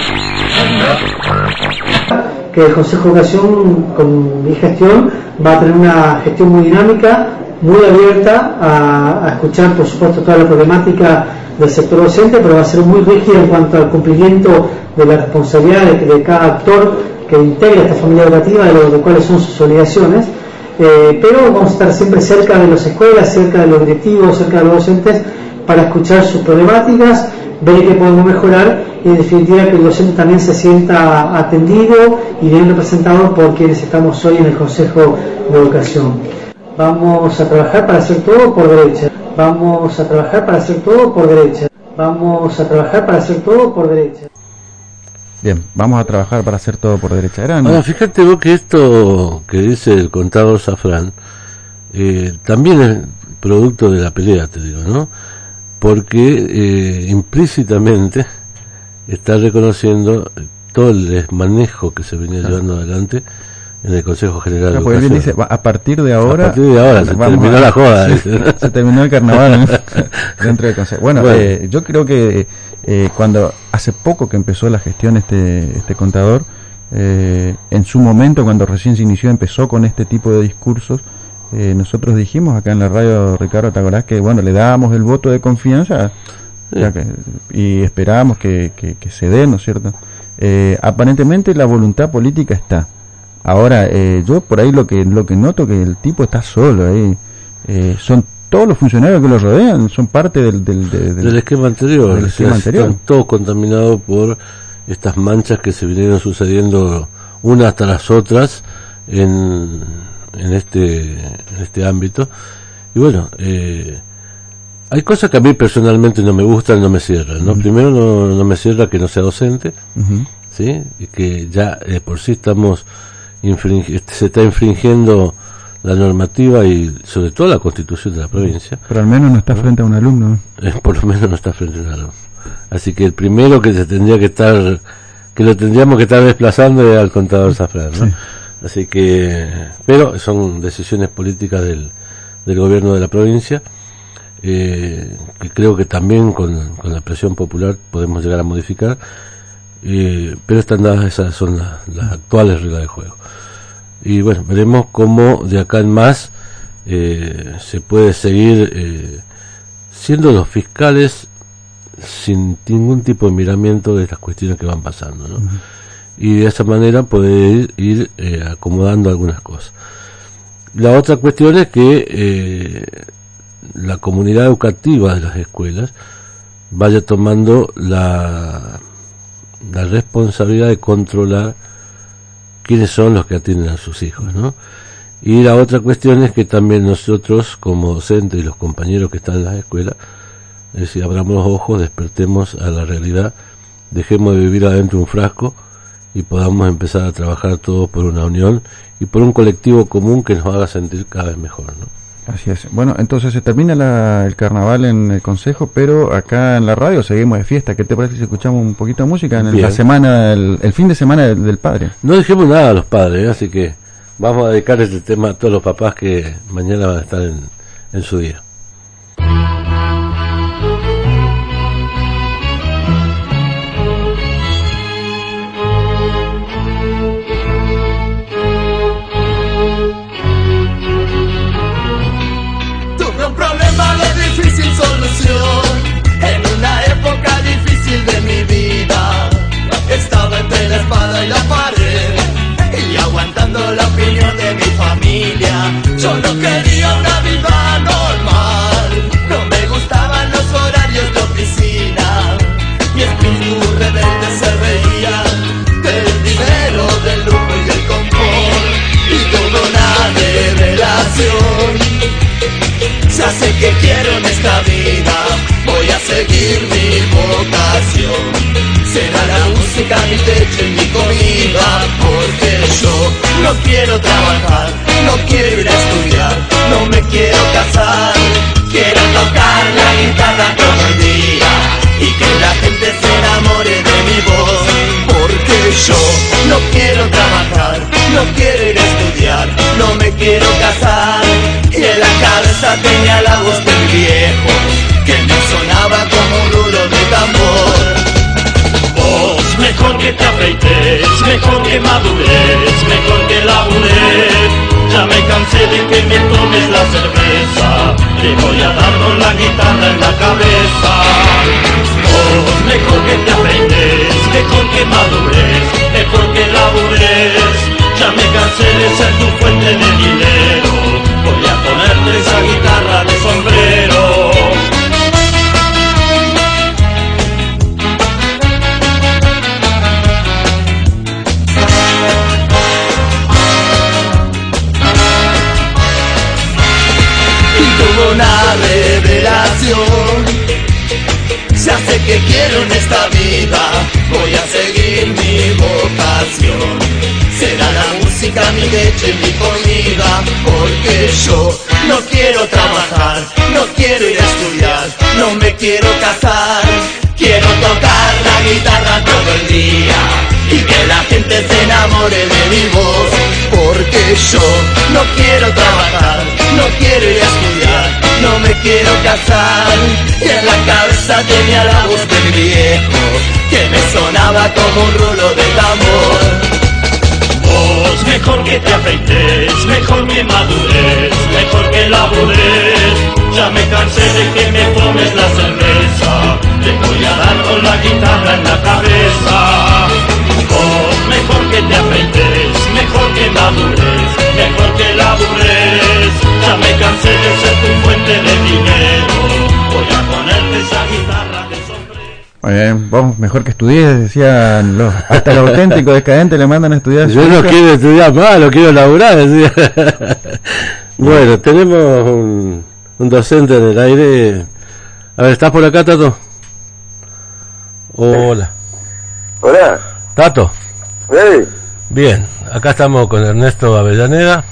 Que el Consejo de Educación, con mi gestión, va a tener una gestión muy dinámica, muy abierta a, a escuchar, por supuesto, toda la problemática del sector docente, pero va a ser muy rígida en cuanto al cumplimiento de la responsabilidad de, de cada actor que integra esta familia educativa, de, lo, de cuáles son sus obligaciones, eh, pero vamos a estar siempre cerca de las escuelas, cerca de los directivos, cerca de los docentes, para escuchar sus problemáticas, ver qué podemos mejorar, y en definitiva que el docente también se sienta atendido y bien representado por quienes estamos hoy en el Consejo de Educación. Vamos a trabajar para hacer todo por derecha. Vamos a trabajar para hacer todo por derecha. Vamos a trabajar para hacer todo por derecha. Bien, vamos a trabajar para hacer todo por derecha. Era, ¿no? Ahora, fíjate vos que esto que dice el contador Zafrán eh, también es producto de la pelea, te digo, ¿no? Porque eh, implícitamente está reconociendo todo el desmanejo que se venía claro. llevando adelante en el Consejo General claro, de Educación. Dice, a partir de ahora... A partir de ahora, se terminó a, la joda. Sí, se terminó el carnaval dentro del Consejo. Bueno, bueno. Eh, yo creo que eh, cuando hace poco que empezó la gestión este, este contador, eh, en su momento, cuando recién se inició, empezó con este tipo de discursos. Eh, nosotros dijimos acá en la radio, Ricardo, ¿te acordás? Que bueno, le dábamos el voto de confianza sí. ya que, y esperábamos que, que, que se dé, ¿no es cierto? Eh, aparentemente la voluntad política está. Ahora, eh, yo por ahí lo que lo que noto que el tipo está solo ahí. Eh, son todos los funcionarios que lo rodean, son parte del del, del, del esquema anterior. Del esquema o sea, anterior. Están todos contaminados por estas manchas que se vinieron sucediendo unas tras las otras en, en este en este ámbito. Y bueno, eh, hay cosas que a mí personalmente no me gustan, no me cierran, ¿no? Uh-huh. Primero, no, no me cierra que no sea docente, uh-huh. ¿sí? Y que ya eh, por sí estamos infringi- se está infringiendo la normativa y sobre todo la constitución de la provincia. Pero al menos no está ¿no? frente a un alumno. Eh, por lo menos no está frente a un alumno. Así que el primero que se tendría que estar, que lo tendríamos que estar desplazando es al contador Zafrán, ¿no? Sí. Así que, pero son decisiones políticas del, del gobierno de la provincia. Eh, que creo que también con, con la presión popular podemos llegar a modificar, eh, pero están dadas, esas son la, las actuales reglas de juego. Y bueno, veremos cómo de acá en más eh, se puede seguir eh, siendo los fiscales sin ningún tipo de miramiento de las cuestiones que van pasando, ¿no? Uh-huh. Y de esa manera poder ir, ir eh, acomodando algunas cosas. La otra cuestión es que eh, la comunidad educativa de las escuelas vaya tomando la, la responsabilidad de controlar quiénes son los que atienden a sus hijos, ¿no? Y la otra cuestión es que también nosotros como docentes y los compañeros que están en las escuelas, es decir, abramos los ojos, despertemos a la realidad, dejemos de vivir adentro de un frasco y podamos empezar a trabajar todos por una unión y por un colectivo común que nos haga sentir cada vez mejor, ¿no? Así es. Bueno, entonces se termina la, el carnaval en el Consejo, pero acá en la radio seguimos de fiesta. ¿Qué te parece si escuchamos un poquito de música en Bien. la semana, el, el fin de semana del, del padre? No dejemos nada a los padres, ¿eh? Así que vamos a dedicar este tema a todos los papás que mañana van a estar en, en su día. En una época difícil de mi vida, estaba entre la espada y la pared, y aguantando la opinión de mi familia. Yo no quería una vida normal, no me gustaban los horarios de oficina, mi espíritu rebelde se reía del dinero, del lujo y del confort, y tuve una revelación. Ya sé que quiero en esta vida, voy a seguir mi vocación. Será la música mi techo y mi comida, porque yo no quiero trabajar, no quiero ir a estudiar, no me quiero casar. Quiero tocar la guitarra todo el día y que la gente se enamore de mi voz, porque yo no quiero trabajar, no quiero ir a estudiar, no me quiero casar. Y en la cabeza tenía la voz del viejo que me sonaba como un rulo de tambor. Vos, mejor que te afeites, mejor que madures, mejor que labures. Ya me cansé de que me tomes la cerveza, te voy a dar con la guitarra en la cabeza. Vos, mejor que te afeites, mejor que madures, mejor que labures. Ya me cansé de ser tu fuente de dinero, voy a ponerte esa guitarra de sombrero. Y tuve una revelación, ya sé que quiero en esta vida, voy a seguir mi vocación. Será la música mi leche y mi comida, porque yo no quiero trabajar, no quiero ir a estudiar, no me quiero casar. Quiero tocar la guitarra todo el día y que la gente se enamore de mi voz, porque yo no quiero trabajar, no quiero ir a estudiar, no me quiero casar. Y en la cabeza tenía la voz del viejo que me sonaba como un rulo de tambor. Vos, mejor que te afeites, mejor que madures, mejor que labures. Ya me cansé de que me tomes la cerveza, te voy a dar con la guitarra en la cabeza. Muy bien, vos mejor que estudies, decían los, hasta los auténticos decadentes le mandan a estudiar. Yo no quiero estudiar más, lo quiero laburar. Decía. Bueno, tenemos un, un docente en el aire. A ver, ¿estás por acá, Tato? Hola. Hola. Tato. Hey. Bien, acá estamos con Ernesto Avellaneda.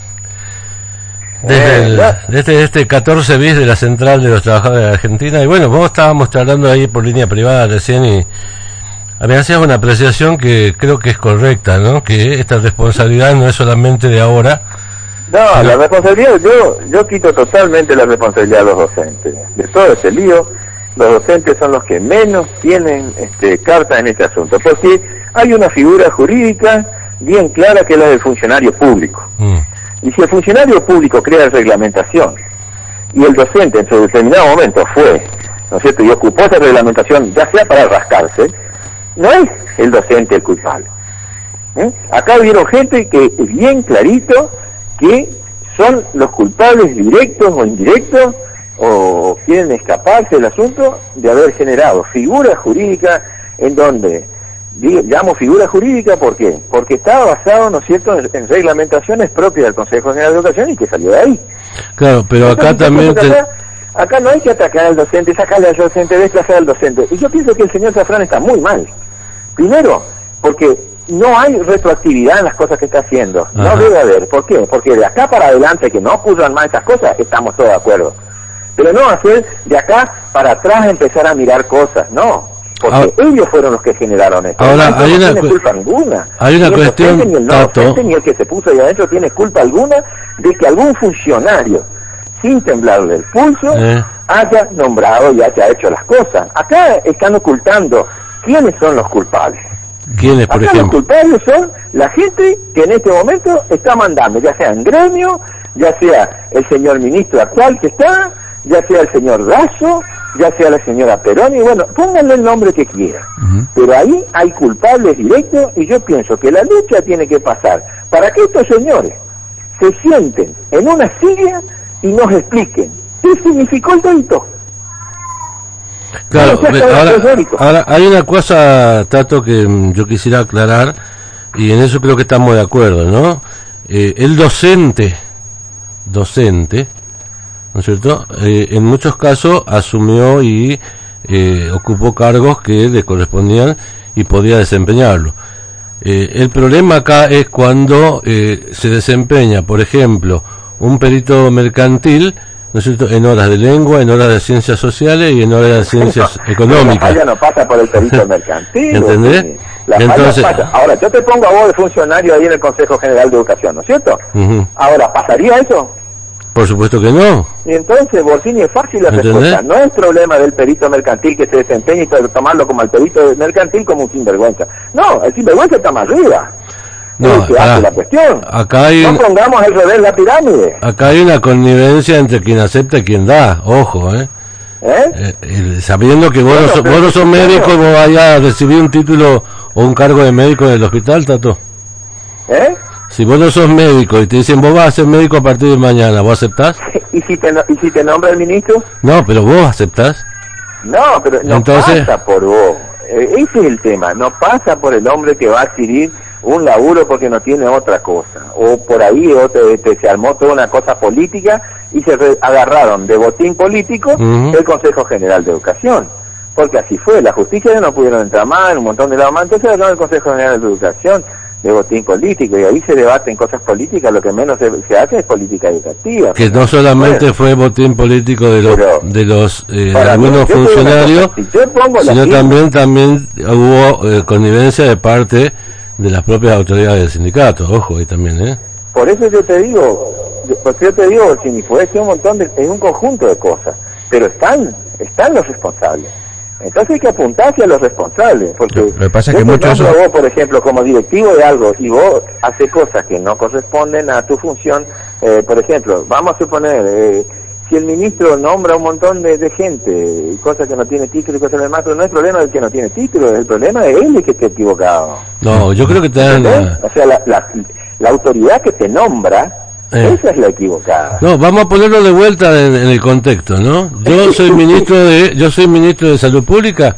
Desde, el, desde este catorce bis de la Central de los Trabajadores de Argentina. Y bueno, vos estábamos charlando ahí por línea privada recién y a mí hacías una apreciación que creo que es correcta, ¿no? Que esta responsabilidad no es solamente de ahora. No, sino... la responsabilidad, yo yo quito totalmente la responsabilidad a los docentes. De todo ese lío, los docentes son los que menos tienen este, carta en este asunto, porque hay una figura jurídica bien clara que es la del funcionario público. Mm. Y si el funcionario público crea reglamentación y el docente en su determinado momento fue, ¿no es cierto?, y ocupó esa reglamentación, ya sea para rascarse, no es el docente el culpable. ¿Eh? Acá vieron gente que es bien clarito que son los culpables directos o indirectos o quieren escaparse del asunto de haber generado figuras jurídicas en donde... llamo figura jurídica, ¿por qué? Porque estaba basado, ¿no es cierto?, en, en reglamentaciones propias del Consejo General de Educación y que salió de ahí. Claro, pero entonces, acá también... Te... Acá, acá no hay que atacar al docente, sacarle al docente, desplazar al docente. Y yo pienso que el señor Zafrán está muy mal. Primero, porque no hay retroactividad en las cosas que está haciendo. No Ajá. debe haber. ¿Por qué? Porque de acá para adelante, que no ocurran más estas cosas, estamos todos de acuerdo. Pero no hacer de acá para atrás empezar a mirar cosas, no. Porque ahora, ellos fueron los que generaron esto. Ahora, no hay una tiene culpa alguna. Hay una ni cuestión, el no docente, ni el que se puso ahí adentro tiene culpa alguna de que algún funcionario, sin temblarle el pulso, eh. haya nombrado y haya hecho las cosas. Acá están ocultando quiénes son los culpables. ¿Quiénes, por Acá ejemplo? Los culpables son la gente que en este momento está mandando, ya sea en gremio, ya sea el señor ministro actual que está, ya sea el señor Razo, ya sea la señora Perón, y bueno, pónganle el nombre que quieran. Uh-huh. Pero ahí hay culpables directos y yo pienso que la lucha tiene que pasar para que estos señores se sienten en una silla y nos expliquen qué significó el delito. Claro, no, ahora, ahora hay una cosa, Tato, que mm, yo quisiera aclarar, y en eso creo que estamos de acuerdo, ¿no? Eh, el docente, docente, ¿no es cierto?, eh, en muchos casos asumió y eh, ocupó cargos que le correspondían y podía desempeñarlo. Eh, el problema acá es cuando eh, se desempeña, por ejemplo, un perito mercantil, ¿no es cierto?, en horas de lengua, en horas de ciencias sociales y en horas de ciencias no, económicas. La falla no pasa por el perito mercantil. ¿Entendés? La Entonces, falla pasa. Ahora, yo te pongo a vos de funcionario ahí en el Consejo General de Educación, ¿no es cierto? Uh-huh. Ahora, ¿pasaría eso? Por supuesto que no. Y entonces, Borsini, es fácil la respuesta. No es problema del perito mercantil que se desempeñe y tomarlo como al perito mercantil como un sinvergüenza. No, el sinvergüenza está más arriba. No, que hace la cuestión. Acá hay no un, pongamos al revés la pirámide. Acá hay una connivencia entre quien acepta y quien da, ojo, ¿eh? ¿Eh? eh, eh sabiendo que vos, bueno, no, so, vos no sos médico y vos vayas a recibir un título o un cargo de médico en el hospital, Tato. ¿Eh? Si vos no sos médico y te dicen vos vas a ser médico a partir de mañana, ¿vos aceptás? ¿Y si te, ¿y si te nombra el ministro? No, pero vos aceptás. No, pero no Entonces, pasa por vos. Eh, ese es el tema. No pasa por el hombre que va a adquirir un laburo porque no tiene otra cosa. O por ahí o te, te, se armó toda una cosa política y se re, agarraron de botín político uh-huh. el Consejo General de Educación. Porque así fue. La justicia ya no pudieron entrar más, un montón de lados más. Entonces agarraron el Consejo General de Educación de botín político y ahí se debaten cosas políticas, lo que menos se, se hace es política educativa. Que no solamente bueno, fue botín político de los pero, de los eh, algunos funcionarios, si sino también también hubo eh, connivencia de parte de las propias autoridades del sindicato, ojo ahí también, ¿eh? Por eso yo te digo, porque yo te digo, si puede ser un montón de, es un conjunto de cosas, pero están, están los responsables. Entonces hay que apuntar hacia los responsables, porque lo que pasa es que mucho eso... vos, por ejemplo, como directivo de algo, y vos haces cosas que no corresponden a tu función, eh, por ejemplo, vamos a suponer, eh, si el ministro nombra un montón de, de gente, y cosas que no tiene título y cosas demás, pero no es el problema del que no tiene título, es el problema de él de que esté equivocado. No, yo creo que te dan... La... O sea, la, la, la autoridad que te nombra, Eh. esa es la equivocada. No, vamos a ponerlo de vuelta en, en el contexto, ¿no? Yo soy ministro de yo soy ministro de Salud Pública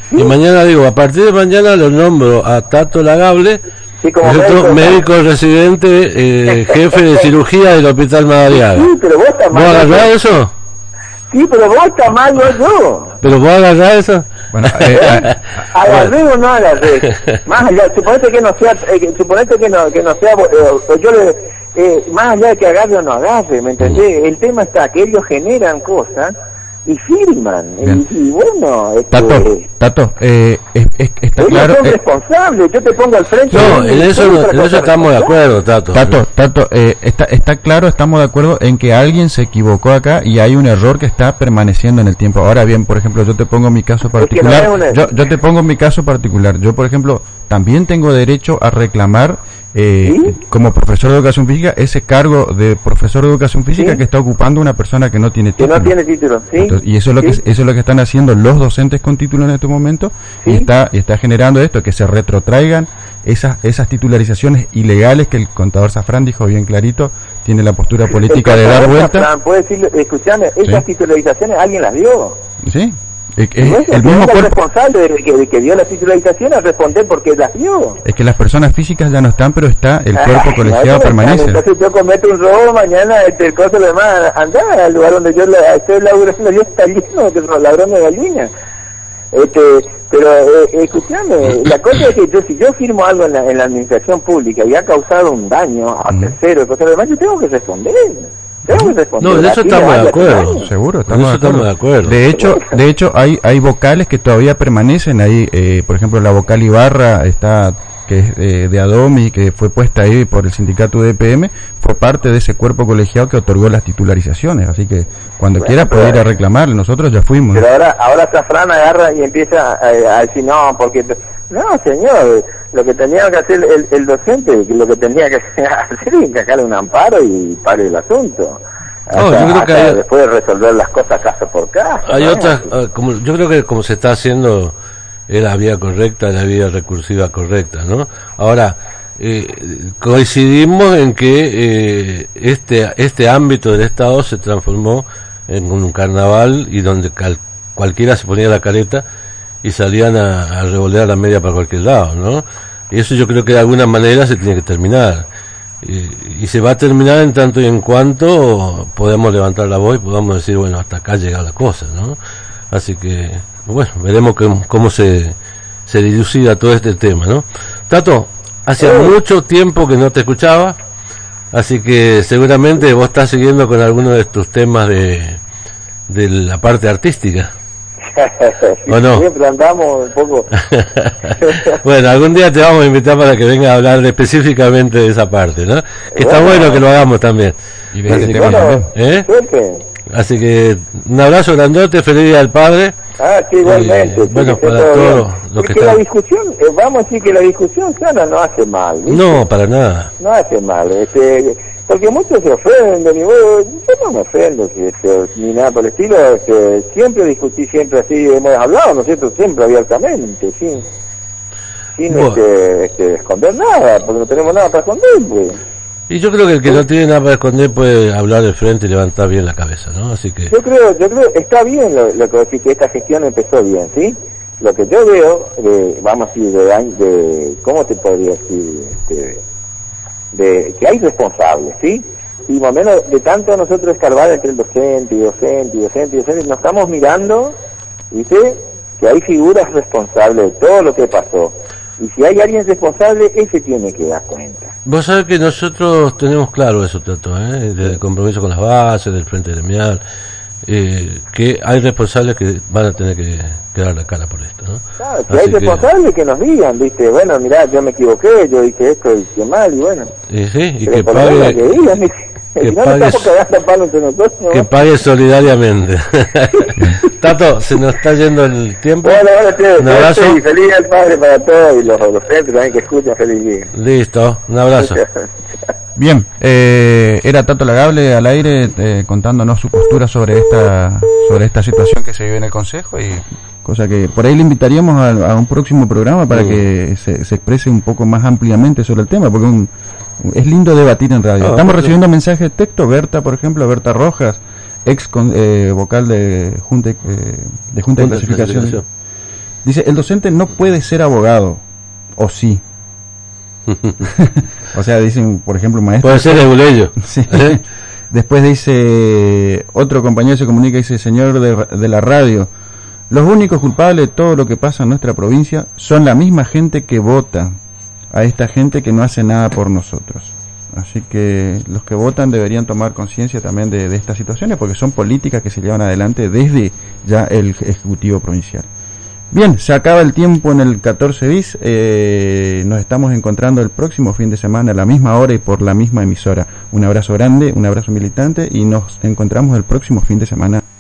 Y mañana digo, a partir de mañana lo nombro a Tato Lagable, Sí, como médico, médico, médico residente, eh, jefe de cirugía del Hospital Madariaga. Sí, pero vos estás ¿Vos mal. agarrás eso? Sí, pero vos estás mal, no yo. ¿Pero vos agarrás eso? Bueno, eh, eh, Agarré o no agarré. Más allá, suponete que no sea, eh, que- suponete que no, que no sea, eh, o yo le, eh, más allá de que agarre o no agarre, ¿me entendés? El tema está que ellos generan cosas y firman. Bien. Y, y bueno, este, Tato, Tato, eh, es- es- está ellos claro. son eh, responsables. Yo te pongo al frente. No, de- en eso, de no- otra en eso cosa estamos de responsable. acuerdo, Tato. Tato, Tato, eh, está, está claro, estamos de acuerdo en que alguien se equivocó acá y hay un error que está permaneciendo en el tiempo. Ahora bien, por ejemplo, yo te pongo mi caso que no particular. es una- Yo, yo te pongo mi caso particular. Yo, por ejemplo, también tengo derecho a reclamar, eh, ¿Sí? como profesor de educación física, ese cargo de profesor de educación física ¿Sí? que está ocupando una persona que no tiene Que título. no tiene título, ¿sí? Entonces, y eso es lo ¿Sí? que eso es lo que están haciendo los docentes con título en este momento y ¿Sí? está y está generando esto, que se retrotraigan esas esas titularizaciones ilegales que el contador Zafrán dijo bien clarito, tiene la postura política El de dar contador vuelta. Zafrán puede decirle, escuchame, esas Sí. titularizaciones alguien las dio. Sí, es, Y es ese el que mismo era el cuerpo. responsable de que, de que dio la titularización a responder porque las dio. Es que las personas físicas ya no están, pero está el cuerpo Ay, colegiado no, permanece. Entonces yo cometo un robo mañana, este, el coso lo demás, andá al lugar donde yo la, estoy laburando, yo está lleno de los ladrones de gallina. Este, pero eh, escuchame, la cosa es que yo, si yo firmo algo en la, en la administración pública y ha causado un daño a Mm. terceros, cosas de demás, yo tengo que responder. Tengo que responder. No, en eso Así estamos le de vaya acuerdo. daño. Seguro, En estamos, eso de, estamos acuerdo. de acuerdo. De hecho, de hecho hay hay vocales que todavía permanecen ahí. Eh, por ejemplo, la vocal Ibarra está que es eh, de Adomi, que fue puesta ahí por el sindicato de E P M, fue parte de ese cuerpo colegiado que otorgó las titularizaciones. Así que cuando Bueno, quiera pero- puede ir a reclamarle. Nosotros ya fuimos. Pero ahora, ahora Zafrán agarra y empieza a, a decir, no, porque... No, señor, lo que tenía que hacer el, el docente, lo que tenía que hacer es encajarle un amparo y pare el asunto. No, Hasta- yo creo que hasta hay- después de resolver las cosas caso por caso. Hay ¿no? otras, ah, como yo creo que como se está haciendo es la vía correcta, la vía recursiva correcta, ¿no? Ahora, eh, coincidimos en que eh, este este ámbito del Estado se transformó en un carnaval y donde cal- cualquiera se ponía la careta y salían a, a revolear la media para cualquier lado, ¿no? Y eso yo creo que de alguna manera se tiene que terminar. Y, y se va a terminar en tanto y en cuanto podemos levantar la voz y podamos decir, bueno, hasta acá llega la cosa, ¿no? Así que, bueno, veremos cómo, cómo se, se dilucida todo este tema, ¿no? Tato, hacía Oh. mucho tiempo que no te escuchaba, así que seguramente vos estás siguiendo con alguno de tus temas de, de la parte artística. ¿O no? Siempre andamos un poco... Bueno, algún día te vamos a invitar para que vengas a hablar de- específicamente de esa parte, ¿no? Que está Bueno. bueno que lo hagamos también. Y de ese Así tema que- también. ¿eh? Suerte. Así que un abrazo grandote, feliz día del padre. Ah, sí, igualmente. Eh, sí, bueno, que esté para todo todos bien. los que Es que la están- discusión, eh, vamos a decir que la discusión sana no hace mal. ¿viste? No, para nada. No hace mal, este, porque muchos se ofenden y bueno, yo no me ofendo si, este, ni nada por el estilo, este, siempre discutí, siempre así hemos hablado, ¿no es cierto? Siempre abiertamente, sin, sin Bueno. este, este, esconder nada, porque no tenemos nada para esconder, pues. Y yo creo que el que no tiene nada para esconder puede hablar de frente y levantar bien la cabeza, ¿no? Así que... Yo creo, yo creo, está bien lo, lo que decís, que esta gestión empezó bien, ¿sí? Lo que yo veo, de, vamos a decir, de, año- de, ¿cómo te podría decir? Este, de que hay responsables, ¿sí? Y más o menos de tanto nosotros escarbar entre el docente y docente y docente y docente, nos estamos mirando, ¿viste? Que hay figuras responsables de todo lo que pasó. Y si hay alguien responsable, ese tiene que dar cuenta. Vos sabés que nosotros tenemos claro eso, Tato, ¿eh? Del compromiso con las bases, del frente gremial, eh, que hay responsables que van a tener que, que dar la cara por esto, ¿no? Claro, si Así hay que- responsables que nos digan, ¿viste? Bueno, mirá, yo me equivoqué, yo hice esto y hice mal, y bueno. Y sí, y Pero que por lo menos pague, que digan, ¿viste? que Si no, pague- nos estamos cagando a palo entre nosotros, ¿no? que pague solidariamente. Tato, se nos está yendo el tiempo. Bueno, bueno, te, Un abrazo. y feliz día al padre para todos y los docentes también que escuchan, feliz día. Listo, un abrazo. Bien, eh, era Tato Lagable al aire eh, contándonos su postura sobre esta sobre esta situación que se vive en el Consejo y cosa que por ahí le invitaríamos a, a un próximo programa para Mm. que se, se exprese un poco más ampliamente sobre el tema, porque un- es lindo debatir en radio. Ah, Estamos porque- recibiendo mensajes de texto, Berta, por ejemplo, Berta Rojas, ex con- eh, vocal de Junta, eh, de Junta de Junta de Clasificación. Clasificación. Dice, el docente no puede ser abogado, o sí. O sea, dicen, por ejemplo, un maestro... Puede ser leguleyo. Sí. ¿Eh? Después dice, otro compañero se comunica y dice, señor de, de la radio, los únicos culpables de todo lo que pasa en nuestra provincia son la misma gente que vota a esta gente que no hace nada por nosotros. Así que los que votan deberían tomar conciencia también de, de estas situaciones, porque son políticas que se llevan adelante desde ya el Ejecutivo Provincial. Bien, se acaba el tiempo en el catorce bis, eh, nos estamos encontrando el próximo fin de semana a la misma hora y por la misma emisora. Un abrazo grande, un abrazo militante y nos encontramos el próximo fin de semana.